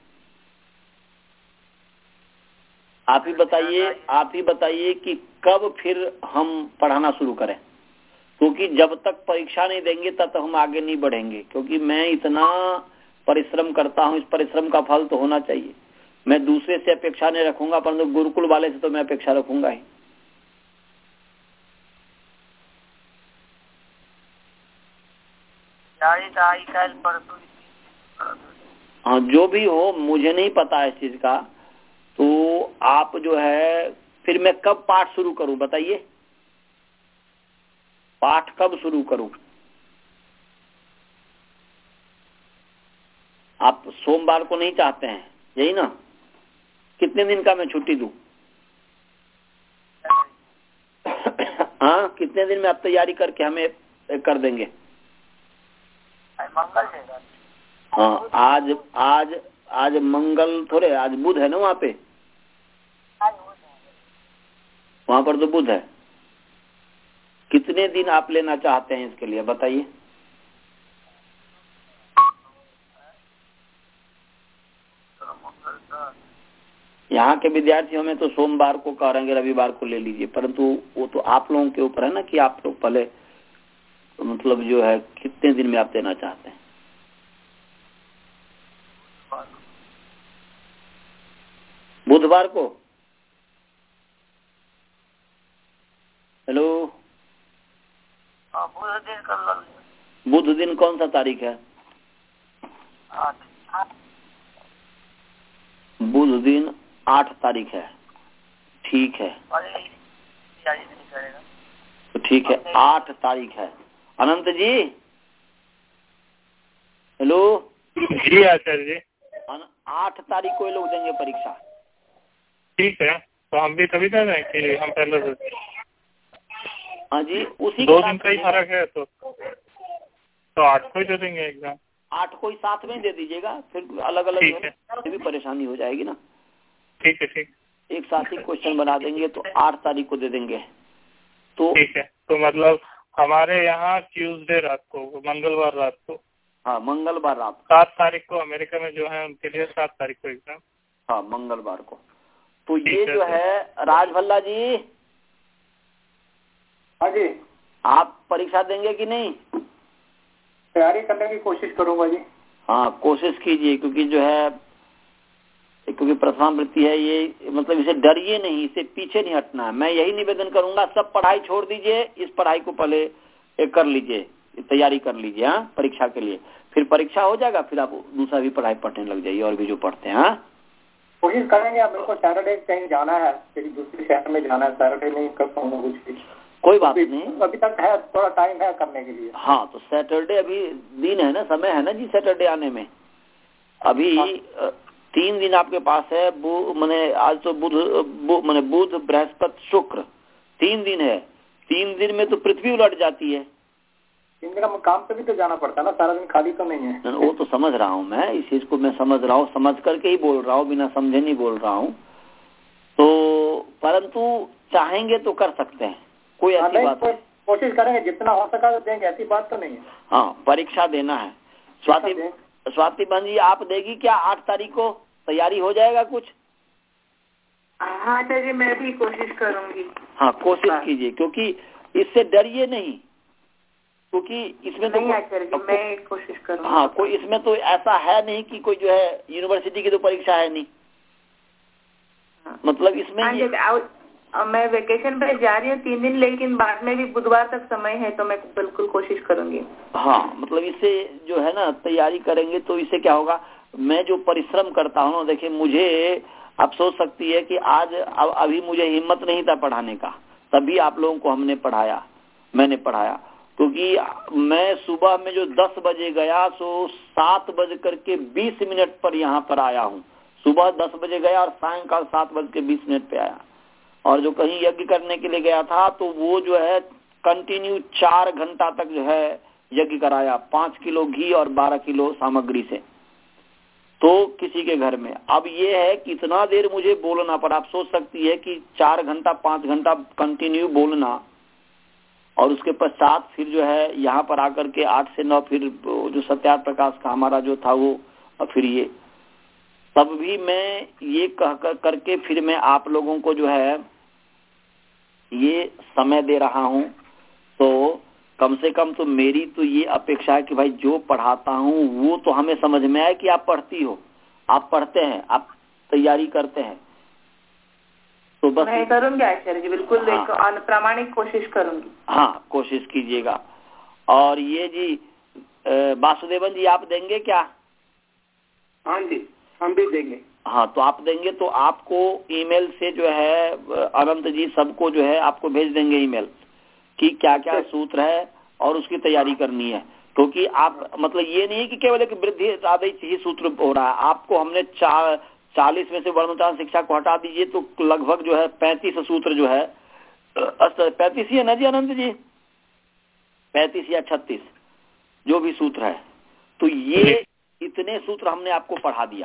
आप ही बताइए, आप ही बताइए कि कब फिर हम पढ़ाना शुरू करें, क्योंकि जब तक परीक्षा नहीं देंगे तब तक हम आगे नहीं बढ़ेंगे। क्योंकि मैं इतना परिश्रम करता हूँ, इस परिश्रम का फल तो होना चाहिए। मैं दूसरे से अपेक्षा नहीं रखूंगा, परंतु गुरुकुल वाले से तो मैं अपेक्षा रखूंगा ही। हाँ, जो भी हो मुझे नहीं पता इस चीज का, तो आप जो है फिर मैं कब पाठ शुरू करूं बताइए, पाठ कब शुरू करूं? आप सोमवार को नहीं चाहते हैं, यही ना? कितने दिन का मैं छुट्टी दूं? हाँ, कितने दिन में आप तैयारी करके हमें कर देंगे? मंगल हाँ, आज आज आज मंगल थोड़े, आज बुध है ना, वहाँ पे वहाँ पर तो बुध है। कितने दिन आप लेना चाहते हैं इसके लिए बताइए? यहाँ के विद्यार्थियों में तो सोमवार को कह रहे हैं, रविवार को ले लीजिए, परंतु वो तो आप लोगों के ऊपर है ना कि आप लोग पहले मतलब जो है कितने दिन में आप देना चाहते हैं। बुधवार को? हेलो, बुध दिन कर, बुध दिन कौन सा तारीख है? बुध दिन आठ तारीख है, ठीक है। तो ठीक है, आठ तारीख है। अनंत जी, हेलो जी आचार्य जी, आठ तारीख को ये लोग देंगे परीक्षा। ठीक है, तो हम भी तभी दे दें कि हम पहले से। हाँ जी, उसी दो दिन का ही फर्क है, तो तो आठ को ही दे देंगे एग्जाम। आठ को ही साथ में दे दीजिएगा, फिर अलग अलग है भी परेशानी हो जाएगी ना। ठीक है, ठीक, एक साथ ही क्वेश्चन बना देंगे तो आठ तारीख को दे देंगे। तो ठीक है, तो मतलब हमारे यहाँ ट्यूसडे रात को, मंगलवार रात को। हाँ, मंगलवार रात, सात तारीख को अमेरिका में जो है उनके लिए सात तारीख को एग्जाम। हाँ, मंगलवार को। तो ये जो है राजभल्ला जी, हाँ जी, आप परीक्षा देंगे कि नहीं? तैयारी करने की कोशिश करूंगा जी। हाँ, कोशिश कीजिए, क्योंकि जो है क्योंकि प्रथमावृत्ति है ये, मतलब इसे डरिए नहीं, इसे पीछे नहीं हटना है। मैं यही निवेदन करूंगा, सब पढ़ाई छोड़ दीजिए, इस पढ़ाई को पहले कर लीजिए, तैयारी कर लीजिए हाँ परीक्षा के लिए। फिर परीक्षा हो जाएगा, फिर आप दूसरा भी पढ़ाई पढ़ने लग जाइए, और भी जो पढ़ते हैं। हाँ, कोशिश करेंगे। अब मेरे को सैटरडे कहीं जाना है, फिर दूसरे शहर में जाना है, सैटरडे नहीं कर पाऊंगा कुछ भी। कोई बात नहीं, अभी तक है, थोड़ा टाइम है करने के लिए। हाँ, तो सैटरडे अभी दिन है ना, समय है ना जी सैटरडे आने में। अभी हाँ। तीन दिन आपके पास है, मैंने आज तो बुध मैंने बुध बृहस्पति शुक्र, तीन दिन है। तीन दिन में तो पृथ्वी उलट जाती है। तीन दिन काम पे भी तो जाना पड़ता है ना, सारा दिन खाली तो नहीं है। वो तो समझ रहा हूँ मैं, इस चीज को मैं समझ रहा हूँ, समझ करके ही बोल रहा हूँ, बिना समझे नहीं बोल रहा हूँ। तो परंतु चाहेंगे तो कर सकते हैं, कोई ऐसी बात नहीं। कोशिश करेंगे, जितना हो सका तो देंगे, ऐसी बात तो नहीं है। हाँ, परीक्षा देना है। स्वाति स्वाति बहन जी, आप देगी क्या आठ तारीख को? तैयारी हो जाएगा कुछ? हाँ जी, मैं भी कोशिश करूंगी। हाँ, कोशिश कीजिए, क्योंकि इससे डरिए नहीं, क्योंकि इसमें तो नहीं, मैं कोशिश करूंगी। हाँ, कोई इसमें तो ऐसा है नहीं कि कोई जो है यूनिवर्सिटी की तो परीक्षा है नहीं। हाँ। मतलब इसमें ये... अब मैं वेकेशन पे जा रही हूँ तीन दिन, लेकिन बाद में भी बुधवार तक समय है तो मैं बिल्कुल कोशिश करूंगी। हाँ, मतलब इससे जो है ना तैयारी करेंगे तो इससे क्या होगा, मैं जो परिश्रम करता हूँ ना, देखिए मुझे आप सोच सकती है कि आज अब अभी मुझे हिम्मत नहीं था पढ़ाने का, तभी आप लोगों को हमने पढ़ाया, मैंने पढ़ाया, क्योंकि मैं सुबह में जो दस बजे गया सो सात बज करके बीस मिनट पर यहाँ पर आया हूँ। सुबह दस बजे गया और सायंकाल सात बज के बीस मिनट पे आया। और जो कहीं यज्ञ करने के लिए गया था तो वो जो है कंटिन्यू चार घंटा तक जो है यज्ञ कराया, पांच किलो घी और बारह किलो सामग्री से, तो किसी के घर में। अब ये है कि इतना देर मुझे बोलना पड़ा। आप सोच सकती है कि चार घंटा पांच घंटा कंटिन्यू बोलना, और उसके पश्चात फिर जो है यहाँ पर आकर के आठ से नौ फिर जो सत्यार्थ प्रकाश का हमारा जो था वो, और फिर ये तब भी मैं ये कह कर करके फिर मैं आप लोगों को जो है ये समय दे रहा हूँ। तो कम से कम तो मेरी तो ये अपेक्षा है कि भाई जो पढ़ाता हूँ वो तो हमें समझ में आए कि आप पढ़ती हो, आप पढ़ते हैं, आप तैयारी करते हैं। तो बस मैं करूंगी आचार्य जी, बिल्कुल हाँ। प्रामाणिक कोशिश करूंगी। हाँ, कोशिश कीजिएगा। और ये जी वासुदेवन जी आप देंगे क्या? हाँ जी, हम भी देंगे। हाँ, तो आप देंगे तो आपको ईमेल से जो है अनंत जी सबको जो है आपको भेज देंगे ईमेल कि क्या क्या सूत्र है और उसकी तैयारी करनी है। क्योंकि आप मतलब ये नहीं कि केवल एक वृद्धि आदेश ही सूत्र हो रहा है, आपको हमने चार चालीस में से वर्णोच्चारण शिक्षा को हटा दीजिए तो लगभग जो है पैंतीस सूत्र जो है, पैंतीस ही है ना जी अनंत जी, पैंतीस या छत्तीस जो भी सूत्र है, तो ये इतने सूत्र हमने आपको पढ़ा दिया,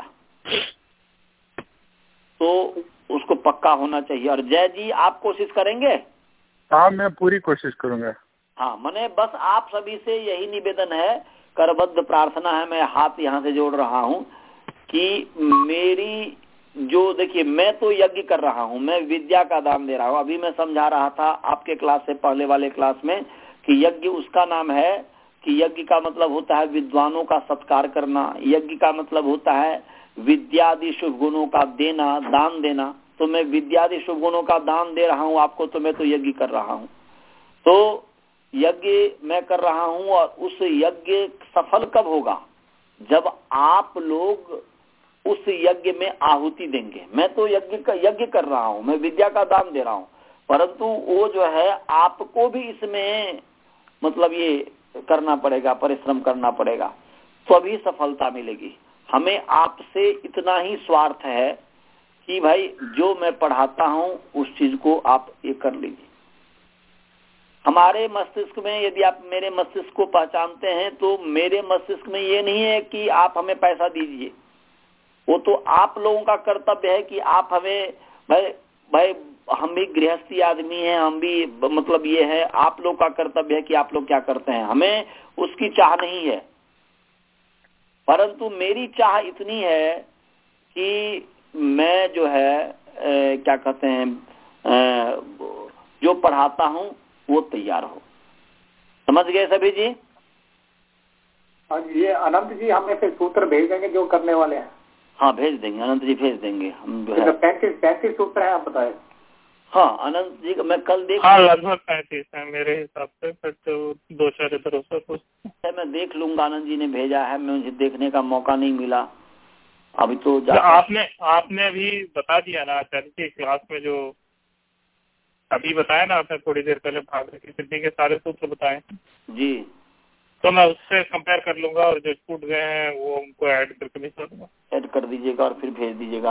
तो उसको पक्का होना चाहिए। और जय जी आप कोशिश करेंगे? हाँ, मैं पूरी कोशिश करूंगा। हाँ, मैंने बस आप सभी से यही निवेदन है, करबद्ध प्रार्थना है, मैं हाथ यहाँ से जोड़ रहा हूँ कि मेरी जो देखिए मैं तो यज्ञ कर रहा हूँ, मैं विद्या का दान दे रहा हूँ। अभी मैं समझा रहा था आपके क्लास से पहले वाले क्लास में कि यज्ञ उसका नाम है कि यज्ञ का मतलब होता है विद्वानों का सत्कार करना, यज्ञ का मतलब होता है विद्यादि शुभ गुणों का देना, दान देना। तो मैं विद्यादि शुभ गुणों का दान दे रहा हूँ आपको, तो मैं तो यज्ञ कर रहा हूँ। तो यज्ञ मैं कर रहा हूँ और उस यज्ञ सफल कब होगा? जब आप लोग उस यज्ञ में आहुति देंगे। मैं तो यज्ञ का यज्ञ कर रहा हूँ, मैं विद्या का दान दे रहा हूँ, परंतु वो जो है आपको भी इसमें मतलब ये करना पड़ेगा, परिश्रम करना पड़ेगा, तभी सफलता मिलेगी। हमें आपसे इतना ही स्वार्थ है कि भाई जो मैं पढ़ाता हूँ उस चीज को आप ये कर लीजिए। हमारे मस्तिष्क में, यदि आप मेरे मस्तिष्क को पहचानते हैं तो मेरे मस्तिष्क में ये नहीं है कि आप हमें पैसा दीजिए, वो तो आप लोगों का कर्तव्य है कि आप हमें, भाई भाई हम भी गृहस्थी आदमी हैं, हम भी मतलब ये है, आप लोग का कर्तव्य है कि आप लोग क्या करते हैं, हमें उसकी चाह नहीं है। परंतु मेरी चाह इतनी है कि मैं जो है ए, क्या कहते हैं ए, जो पढ़ाता हूँ वो तैयार हो। समझ गए सभी जी? हाँ जी, ये अनंत जी हमें फिर सूत्र भेज देंगे जो करने वाले हैं। हाँ, भेज देंगे, अनंत जी भेज देंगे। हम जो है पैंतीस पैंतीस सूत्र है, आप बताए। हाँ, अनंत जी मैं कल देख हाँ, लगभग पैंतीस है मेरे हिसाब से, फिर तो दो चार इधर उधर कुछ मैं देख लूंगा। आनंद जी ने भेजा है, मुझे देखने का मौका नहीं मिला अभी तो। आपने आपने अभी बता दिया ना आचार्य की क्लास में, जो अभी बताया ना आपने थोड़ी देर पहले, भागवत की सिद्धि के सारे सूत्र बताए जी, तो मैं उससे कंपेयर कर लूंगा और जो छूट गए हैं वो उनको ऐड करके भेज दूंगा। ऐड कर दीजिएगा और फिर भेज दीजिएगा।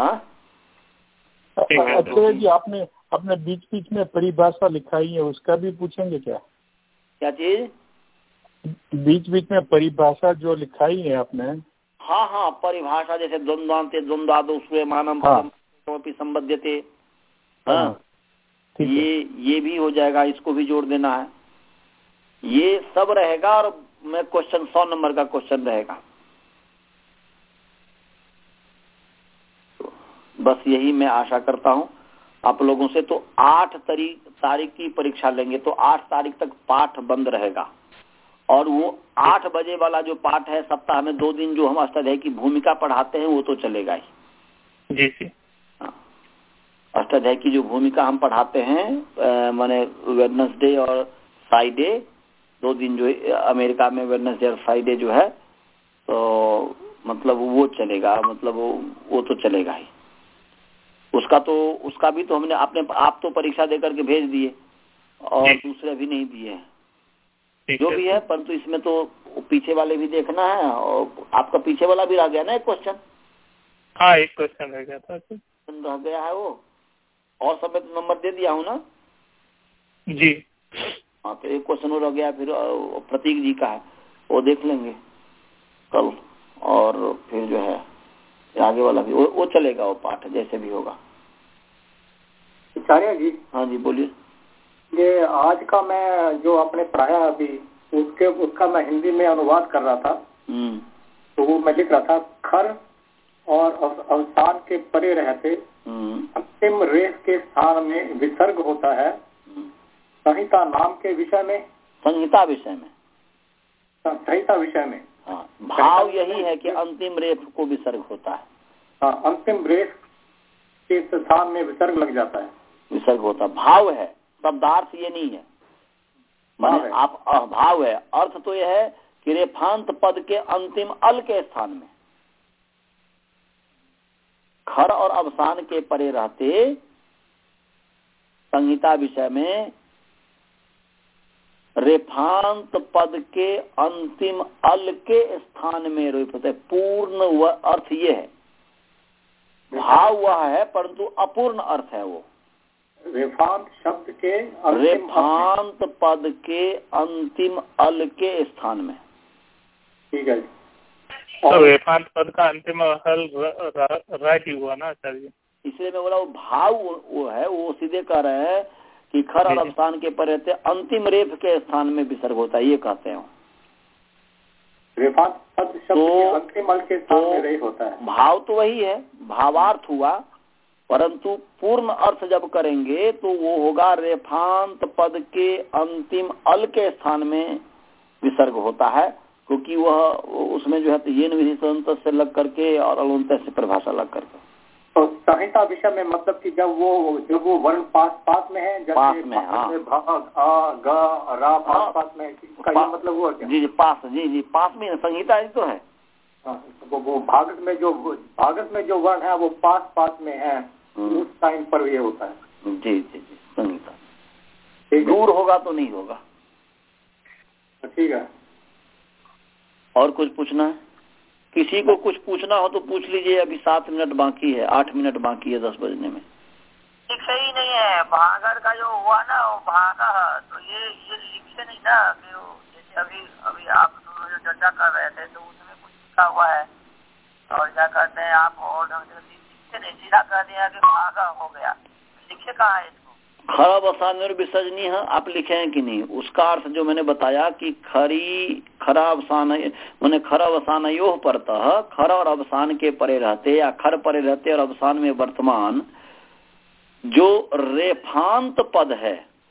अच्छा जी, आपने अपने बीच बीच में परिभाषा लिखाई है, उसका भी पूछेंगे क्या? क्या चीज? बीच बीच में परिभाषा जो लिखाई है आपने। हाँ हाँ, परिभाषा जैसे द्वंद्वान्ते द्वंद्वादो स्वयमानम पदम संबध्यते, हाँ, ये ये भी हो जाएगा, इसको भी जोड़ देना है। ये सब रहेगा और मैं क्वेश्चन सौ नंबर का क्वेश्चन रहेगा। बस यही मैं आशा करता हूँ आप लोगों से। तो आठ तारीख की परीक्षा लेंगे तो आठ तारीख तक पाठ बंद रहेगा, और वो आठ बजे वाला जो पाठ है सप्ताह में दो दिन जो हम अष्टाध्यायी की भूमिका पढ़ाते हैं वो तो चलेगा ही। जी जी। हाँ, अष्टाध्यायी की जो भूमिका हम पढ़ाते हैं, माने वेडनेसडे और फ्राइडे दो दिन जो अमेरिका में वेडनेसडे और फ्राइडे जो है, तो मतलब वो चलेगा, मतलब वो वो तो चलेगा ही। उसका तो उसका भी तो हमने आपने आप तो परीक्षा देकर के भेज दिए और दूसरे भी नहीं दिए हैं, जो भी है, परंतु इसमें तो पीछे वाले भी देखना है। और आपका पीछे वाला भी रह गया ना एक क्वेश्चन? हाँ, एक क्वेश्चन रह गया था, रह गया है वो, और सब में तो नंबर दे दिया हूँ ना जी। हाँ, तो एक क्वेश्चन वो रह गया, फिर प्रतीक जी का है, वो देख लेंगे कल, और फिर जो है आगे वाला भी वो, वो चलेगा, वो पाठ जैसे भी होगा। आचार्य जी। हाँ जी बोलिए। ये आज का मैं जो आपने पढ़ाया अभी, उसके उसका मैं हिंदी में अनुवाद कर रहा था, तो वो मैं लिख रहा था, खर और अवसान के परे रहते अंतिम रेख के स्थान में विसर्ग होता है। संहिता नाम के विषय में, संहिता विषय में संहिता विषय में हाँ, भाव यही है कि अंतिम रेख को विसर्ग होता है। हाँ, अंतिम रेख के स्थान में विसर्ग लग जाता है, विसर्ग होता है, भाव है, शब्दार्थ ये नहीं है। माने आप भाव है, अर्थ तो यह है कि रेफांत पद के अंतिम अल के स्थान में खर और अवसान के परे रहते संहिता विषय में रेफांत पद के अंतिम अल के स्थान में रूप होता है। पूर्ण वह अर्थ ये है, भाव वह है परंतु अपूर्ण अर्थ है वो। रेफांत शब्द के रेफांत पद के अंतिम अल के स्थान में। ठीक है, तो रेफांत पद का अंतिम हल राइट ही हुआ ना आचार्य? इसलिए मैं बोला वो भाव वो है, वो सीधे कह रहे हैं कि खर और अवसान के पर रहते अंतिम रेफ के स्थान में विसर्ग होता है, ये कहते हैं। रेफांत पद शब्द तो, के अंतिम अल के स्थान में रेफ होता है। भाव तो वही है, भावार्थ हुआ, परंतु पूर्ण अर्थ जब करेंगे तो वो होगा रेफांत पद के अंतिम अल के स्थान में विसर्ग होता है, क्योंकि वह उसमें जो है ये विधि संत से लग करके और अलंत से परिभाषा लग करके। तो संहिता विषय में मतलब कि जब वो जब वो वर्ण पास पास में है, जब पास में, हाँ, भाग आ ग रा पास पास में, इसका ये मतलब हुआ क्या? जी जी पास, जी जी पास में संहिता ही तो है। हाँ, वो, वो भागत में जो भागत में जो वर्ण है वो पास पास में है, उस टाइम पर ये होता है। जी जी जी संहिता दूर होगा तो नहीं होगा। ठीक है, और कुछ पूछना है? किसी को कुछ पूछना हो तो पूछ लीजिए, अभी सात मिनट बाकी है, आठ मिनट बाकी है दस बजने में। ठीक सही नहीं है, भागर का जो हुआ ना वो भागा, तो ये ये लिखे नहीं था कि वो जैसे अभी अभी आप जो चर्चा कर रहे थे तो उसमें कुछ लिखा हुआ है, और क्या कहते हैं आप और ढंग से लिखे नहीं, सीधा कह दिया कि भागा हो गया, लिखे कहाँ है इसको? खरा अवसान और विसर्जनीय है, आप लिखे हैं कि नहीं? उसका अर्थ जो मैंने बताया कि खरी खरा अवसान मैंने खरा अवसान योह परतः, खर और अवसान के परे रहते या खर परे रहते और अवसान में वर्तमान जो रेफांत पद है,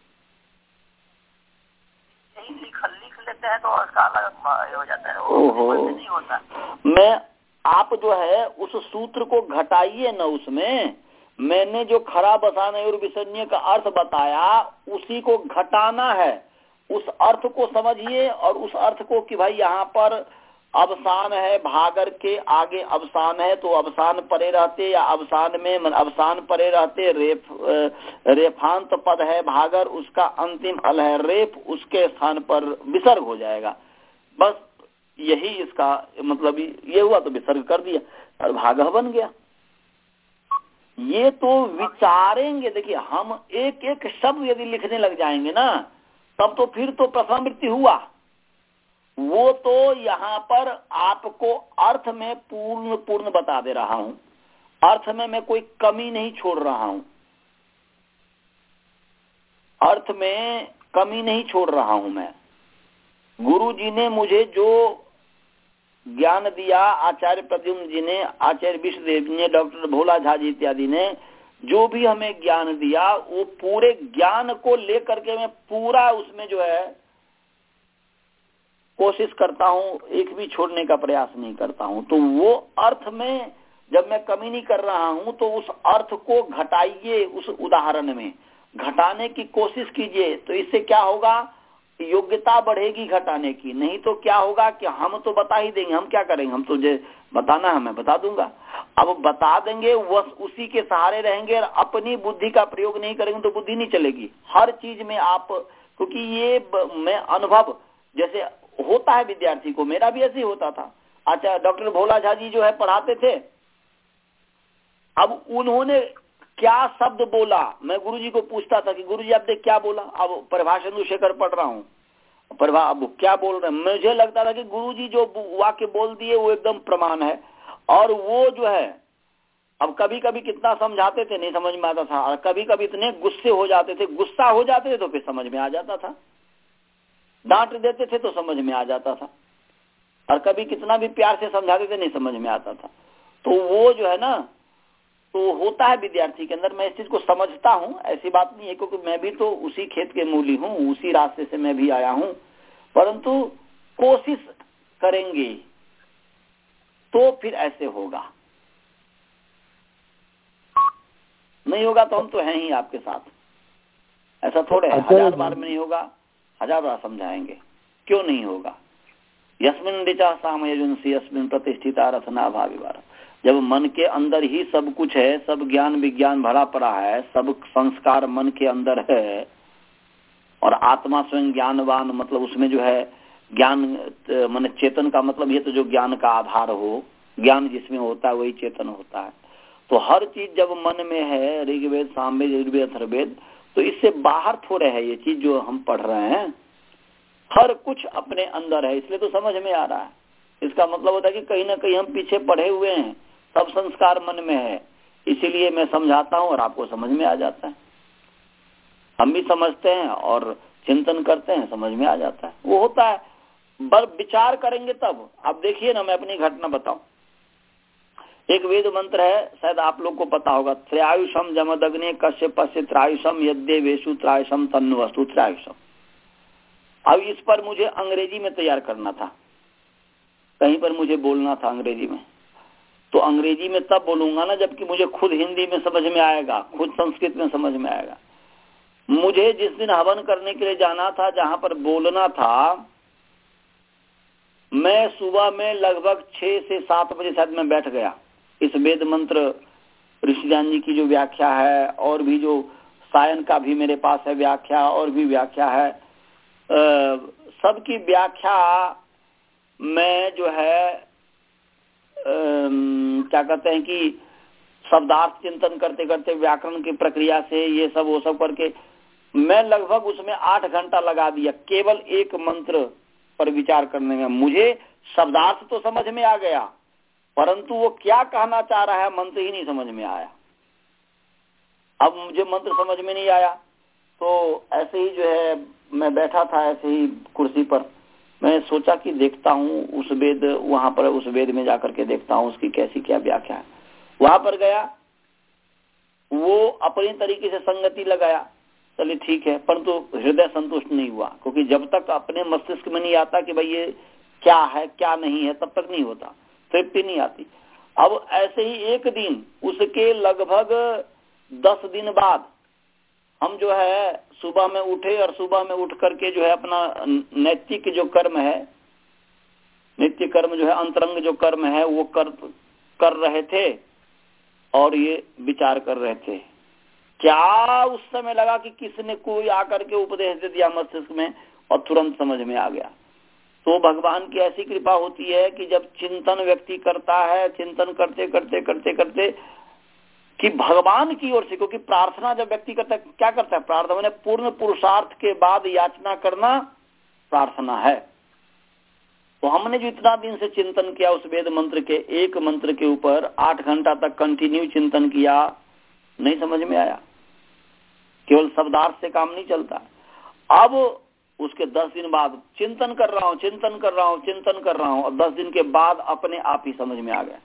लिख लिख लेते हैं तो उसका अलग हो जाता है, ओहो नहीं होता। मैं आप जो है उस सूत्र को घटाइए न, उसमें मैंने जो खरा बसाना और विसर्जनीय का अर्थ बताया उसी को घटाना है, उस अर्थ को समझिए, और उस अर्थ को कि भाई यहाँ पर अवसान है, भागर के आगे अवसान है तो अवसान परे रहते या अवसान में अवसान परे रहते, रेफ रेफांत पद है भागर, उसका अंतिम अल है रेफ, उसके स्थान पर विसर्ग हो जाएगा। बस यही इसका मतलब ये हुआ, तो विसर्ग कर दिया और भागा बन गया। ये तो विचारेंगे, देखिए हम एक एक शब्द यदि लिखने लग जाएंगे ना तब तो फिर तो प्रथमावृत्ति हुआ, वो तो यहाँ पर आपको अर्थ में पूर्ण पूर्ण बता दे रहा हूं, अर्थ में मैं कोई कमी नहीं छोड़ रहा हूं, अर्थ में कमी नहीं छोड़ रहा हूं मैं। गुरु जी ने मुझे जो ज्ञान दिया, आचार्य प्रद्युम्न जी ने, आचार्य विष्णुदेव जी ने, डॉक्टर भोला झा जी इत्यादि ने जो भी हमें ज्ञान दिया, वो पूरे ज्ञान को लेकर के मैं पूरा उसमें जो है कोशिश करता हूं, एक भी छोड़ने का प्रयास नहीं करता हूं। तो वो अर्थ में जब मैं कमी नहीं कर रहा हूं तो उस अर्थ को घटाइए, उस उदाहरण में घटाने की कोशिश कीजिए, तो इससे क्या होगा, योग्यता बढ़ेगी घटाने की। नहीं तो क्या होगा कि हम तो बता ही देंगे, हम क्या करेंगे, हम तो जो बताना है मैं बता दूंगा। अब बता देंगे, वह उसी के सहारे रहेंगे, अपनी बुद्धि का प्रयोग नहीं करेंगे तो बुद्धि नहीं चलेगी। हर चीज में आप, क्योंकि ये मैं अनुभव जैसे होता है विद्यार्थी को, मेरा भी ऐसे ही होता था। अच्छा, डॉक्टर भोला झा जी जो है पढ़ाते थे, अब उन्होंने क्या शब्द बोला, मैं गुरुजी को पूछता था कि गुरुजी आपने क्या बोला। अब प्रभा चंद्रशेखर पढ़ रहा हूँ, प्रभा अब क्या बोल रहे हैं, मुझे लगता था कि गुरुजी जो वाक्य बोल दिए वो एकदम प्रमाण है। और वो जो है, अब कभी कभी कितना समझाते थे नहीं समझ में आता था, और कभी कभी इतने गुस्से हो जाते थे, गुस्सा हो जाते थे तो फिर समझ में आ जाता था, डांट देते थे तो समझ में आ जाता था, और कभी कितना भी प्यार से समझाते थे नहीं समझ में आता था। तो वो जो है ना, तो होता है विद्यार्थी के अंदर। मैं इस चीज को समझता हूँ, ऐसी बात नहीं है, क्योंकि मैं भी तो उसी खेत के मूली हूँ, उसी रास्ते से मैं भी आया हूँ। परंतु कोशिश करेंगे तो फिर ऐसे होगा, नहीं होगा तो हम तो हैं ही आपके साथ। ऐसा थोड़े है, हजार बार में नहीं होगा, हजार बार समझाएंगे, क्यों नहीं होगा। यस्मिन ऋचा सामयजुंसी यस्मिन प्रतिष्ठिता रथना भाविवार। जब मन के अंदर ही सब कुछ है, सब ज्ञान विज्ञान भरा पड़ा है, सब संस्कार मन के अंदर है, और आत्मा स्वयं ज्ञानवान, मतलब उसमें जो है ज्ञान मन चेतन का मतलब ये तो जो ज्ञान का आधार हो, ज्ञान जिसमें होता है वही चेतन होता है। तो हर चीज जब मन में है, ऋग्वेद सामवेद यजुर्वेद अथर्ववेद, तो इससे बाहर थोड़े है ये चीज जो हम पढ़ रहे हैं, हर कुछ अपने अंदर है, इसलिए तो समझ में आ रहा है। इसका मतलब होता है कि कहीं ना कहीं हम पीछे पढ़े हुए हैं, सब संस्कार मन में है, इसीलिए मैं समझाता हूँ और आपको समझ में आ जाता है। हम भी समझते हैं और चिंतन करते हैं, समझ में आ जाता है। वो होता है, बर विचार करेंगे तब। आप देखिए ना, मैं अपनी घटना बताऊं। एक वेद मंत्र है, शायद आप लोग को पता होगा, त्रयायुषम जमदग्ने कश्यपस्य त्रायुषम यद्य वेशु त्रायुषम तन्नु वस्तु त्रायुषम। अब इस पर मुझे अंग्रेजी में तैयार करना था, कहीं पर मुझे बोलना था अंग्रेजी में, तो अंग्रेजी में तब बोलूंगा ना जबकि मुझे खुद हिंदी में समझ में आएगा, खुद संस्कृत में समझ में आएगा। मुझे जिस दिन हवन करने के लिए जाना था, जहां पर बोलना था, मैं सुबह में लगभग छह से सात बजे शायद मैं बैठ गया। इस वेद मंत्र ऋषिदान जी की जो व्याख्या है, और भी जो सायन का भी मेरे पास है व्याख्या, और भी व्याख्या है, सबकी व्याख्या मैं जो है आ, क्या कहते हैं कि शब्दार्थ चिंतन करते करते, व्याकरण की प्रक्रिया से ये सब वो सब करके मैं लगभग उसमें आठ घंटा लगा दिया, केवल एक मंत्र पर विचार करने में। मुझे शब्दार्थ तो समझ में आ गया, परंतु वो क्या कहना चाह रहा है मंत्र ही नहीं समझ में आया। अब मुझे मंत्र समझ में नहीं आया, तो ऐसे ही जो है मैं बैठा था ऐसे ही कुर्सी पर, मैं सोचा कि देखता हूँ उस वेद, वहां पर उस वेद में जाकर के देखता हूँ उसकी कैसी क्या व्याख्या है। वहां पर गया, वो अपनी तरीके से संगति लगाया, चलिए ठीक है, परंतु तो हृदय संतुष्ट नहीं हुआ, क्योंकि जब तक अपने मस्तिष्क में नहीं आता कि भाई ये क्या है क्या नहीं है, तब तक नहीं होता, तृप्ति नहीं आती। अब ऐसे ही एक दिन, उसके लगभग दस दिन बाद हम जो है सुबह में उठे, और सुबह में उठ करके जो है अपना नैतिक जो कर्म है, नित्य कर्म जो है, अंतरंग जो कर्म है वो कर कर रहे थे, और ये विचार कर रहे थे। क्या उस समय लगा कि किसने कोई आकर के उपदेश दे दिया मस्तिष्क में, और तुरंत समझ में आ गया। तो भगवान की ऐसी कृपा होती है कि जब चिंतन व्यक्ति करता है, चिंतन करते करते करते करते कि भगवान की ओर से, क्योंकि प्रार्थना जब व्यक्ति करता है, क्या करता है, प्रार्थना मैंने पूर्ण पुरुषार्थ के बाद याचना करना प्रार्थना है। तो हमने जो इतना दिन से चिंतन किया उस वेद मंत्र के एक मंत्र के ऊपर, आठ घंटा तक कंटिन्यू चिंतन किया, नहीं समझ में आया, केवल शब्दार्थ से काम नहीं चलता। अब उसके दस दिन बाद चिंतन कर रहा हूं चिंतन कर रहा हूं चिंतन कर रहा हूं और दस दिन के बाद अपने आप ही समझ में आ गया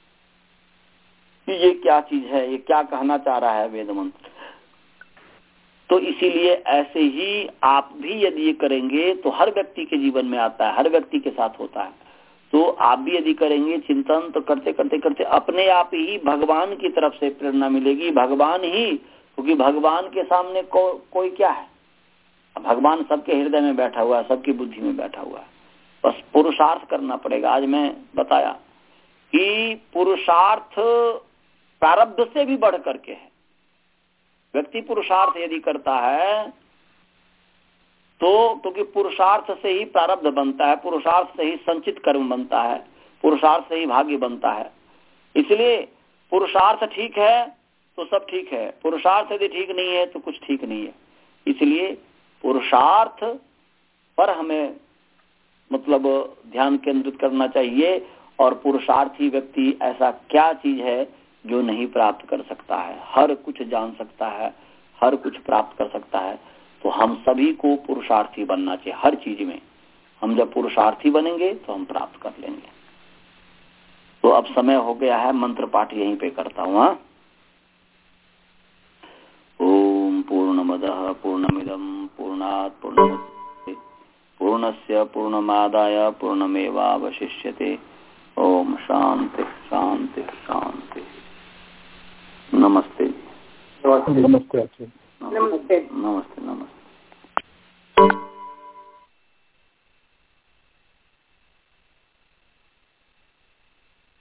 कि ये क्या चीज है, ये क्या कहना चाह रहा है वेद मंत्र। तो इसीलिए ऐसे ही आप भी यदि ये करेंगे तो हर व्यक्ति के जीवन में आता है, हर व्यक्ति के साथ होता है। तो आप भी यदि करेंगे चिंतन, तो करते करते करते अपने आप ही भगवान की तरफ से प्रेरणा मिलेगी। भगवान ही, क्योंकि भगवान के सामने को, कोई क्या है, भगवान सबके हृदय में बैठा हुआ है, सबकी बुद्धि में बैठा हुआ है। बस पुरुषार्थ करना पड़ेगा। आज मैं बताया कि पुरुषार्थ प्रारब्ध से भी बढ़ करके है। व्यक्ति पुरुषार्थ यदि करता है तो क्योंकि तो पुरुषार्थ से ही प्रारब्ध बनता है, पुरुषार्थ से ही संचित कर्म बनता है, पुरुषार्थ से ही भाग्य बनता है। इसलिए पुरुषार्थ ठीक है तो सब ठीक है, पुरुषार्थ यदि ठीक नहीं है तो कुछ ठीक नहीं है। इसलिए पुरुषार्थ पर हमें मतलब ध्यान केंद्रित करना चाहिए। और पुरुषार्थी व्यक्ति ऐसा क्या चीज है जो नहीं प्राप्त कर सकता है? हर कुछ जान सकता है, हर कुछ प्राप्त कर सकता है। तो हम सभी को पुरुषार्थी बनना चाहिए हर चीज में। हम जब पुरुषार्थी बनेंगे तो हम प्राप्त कर लेंगे। तो अब समय हो गया है, मंत्र पाठ यहीं पे करता हूँ। ओम पूर्णमदः पूर्णमिदं पूर्णात् पूर्णमुदच्यते पूर्णस्य पूर्णमादाय पूर्णमेवावशिष्यते। ओम शांति शांति शांति। नमस्ते नमस्ते नमस्ते नमस्ते नमस्ते।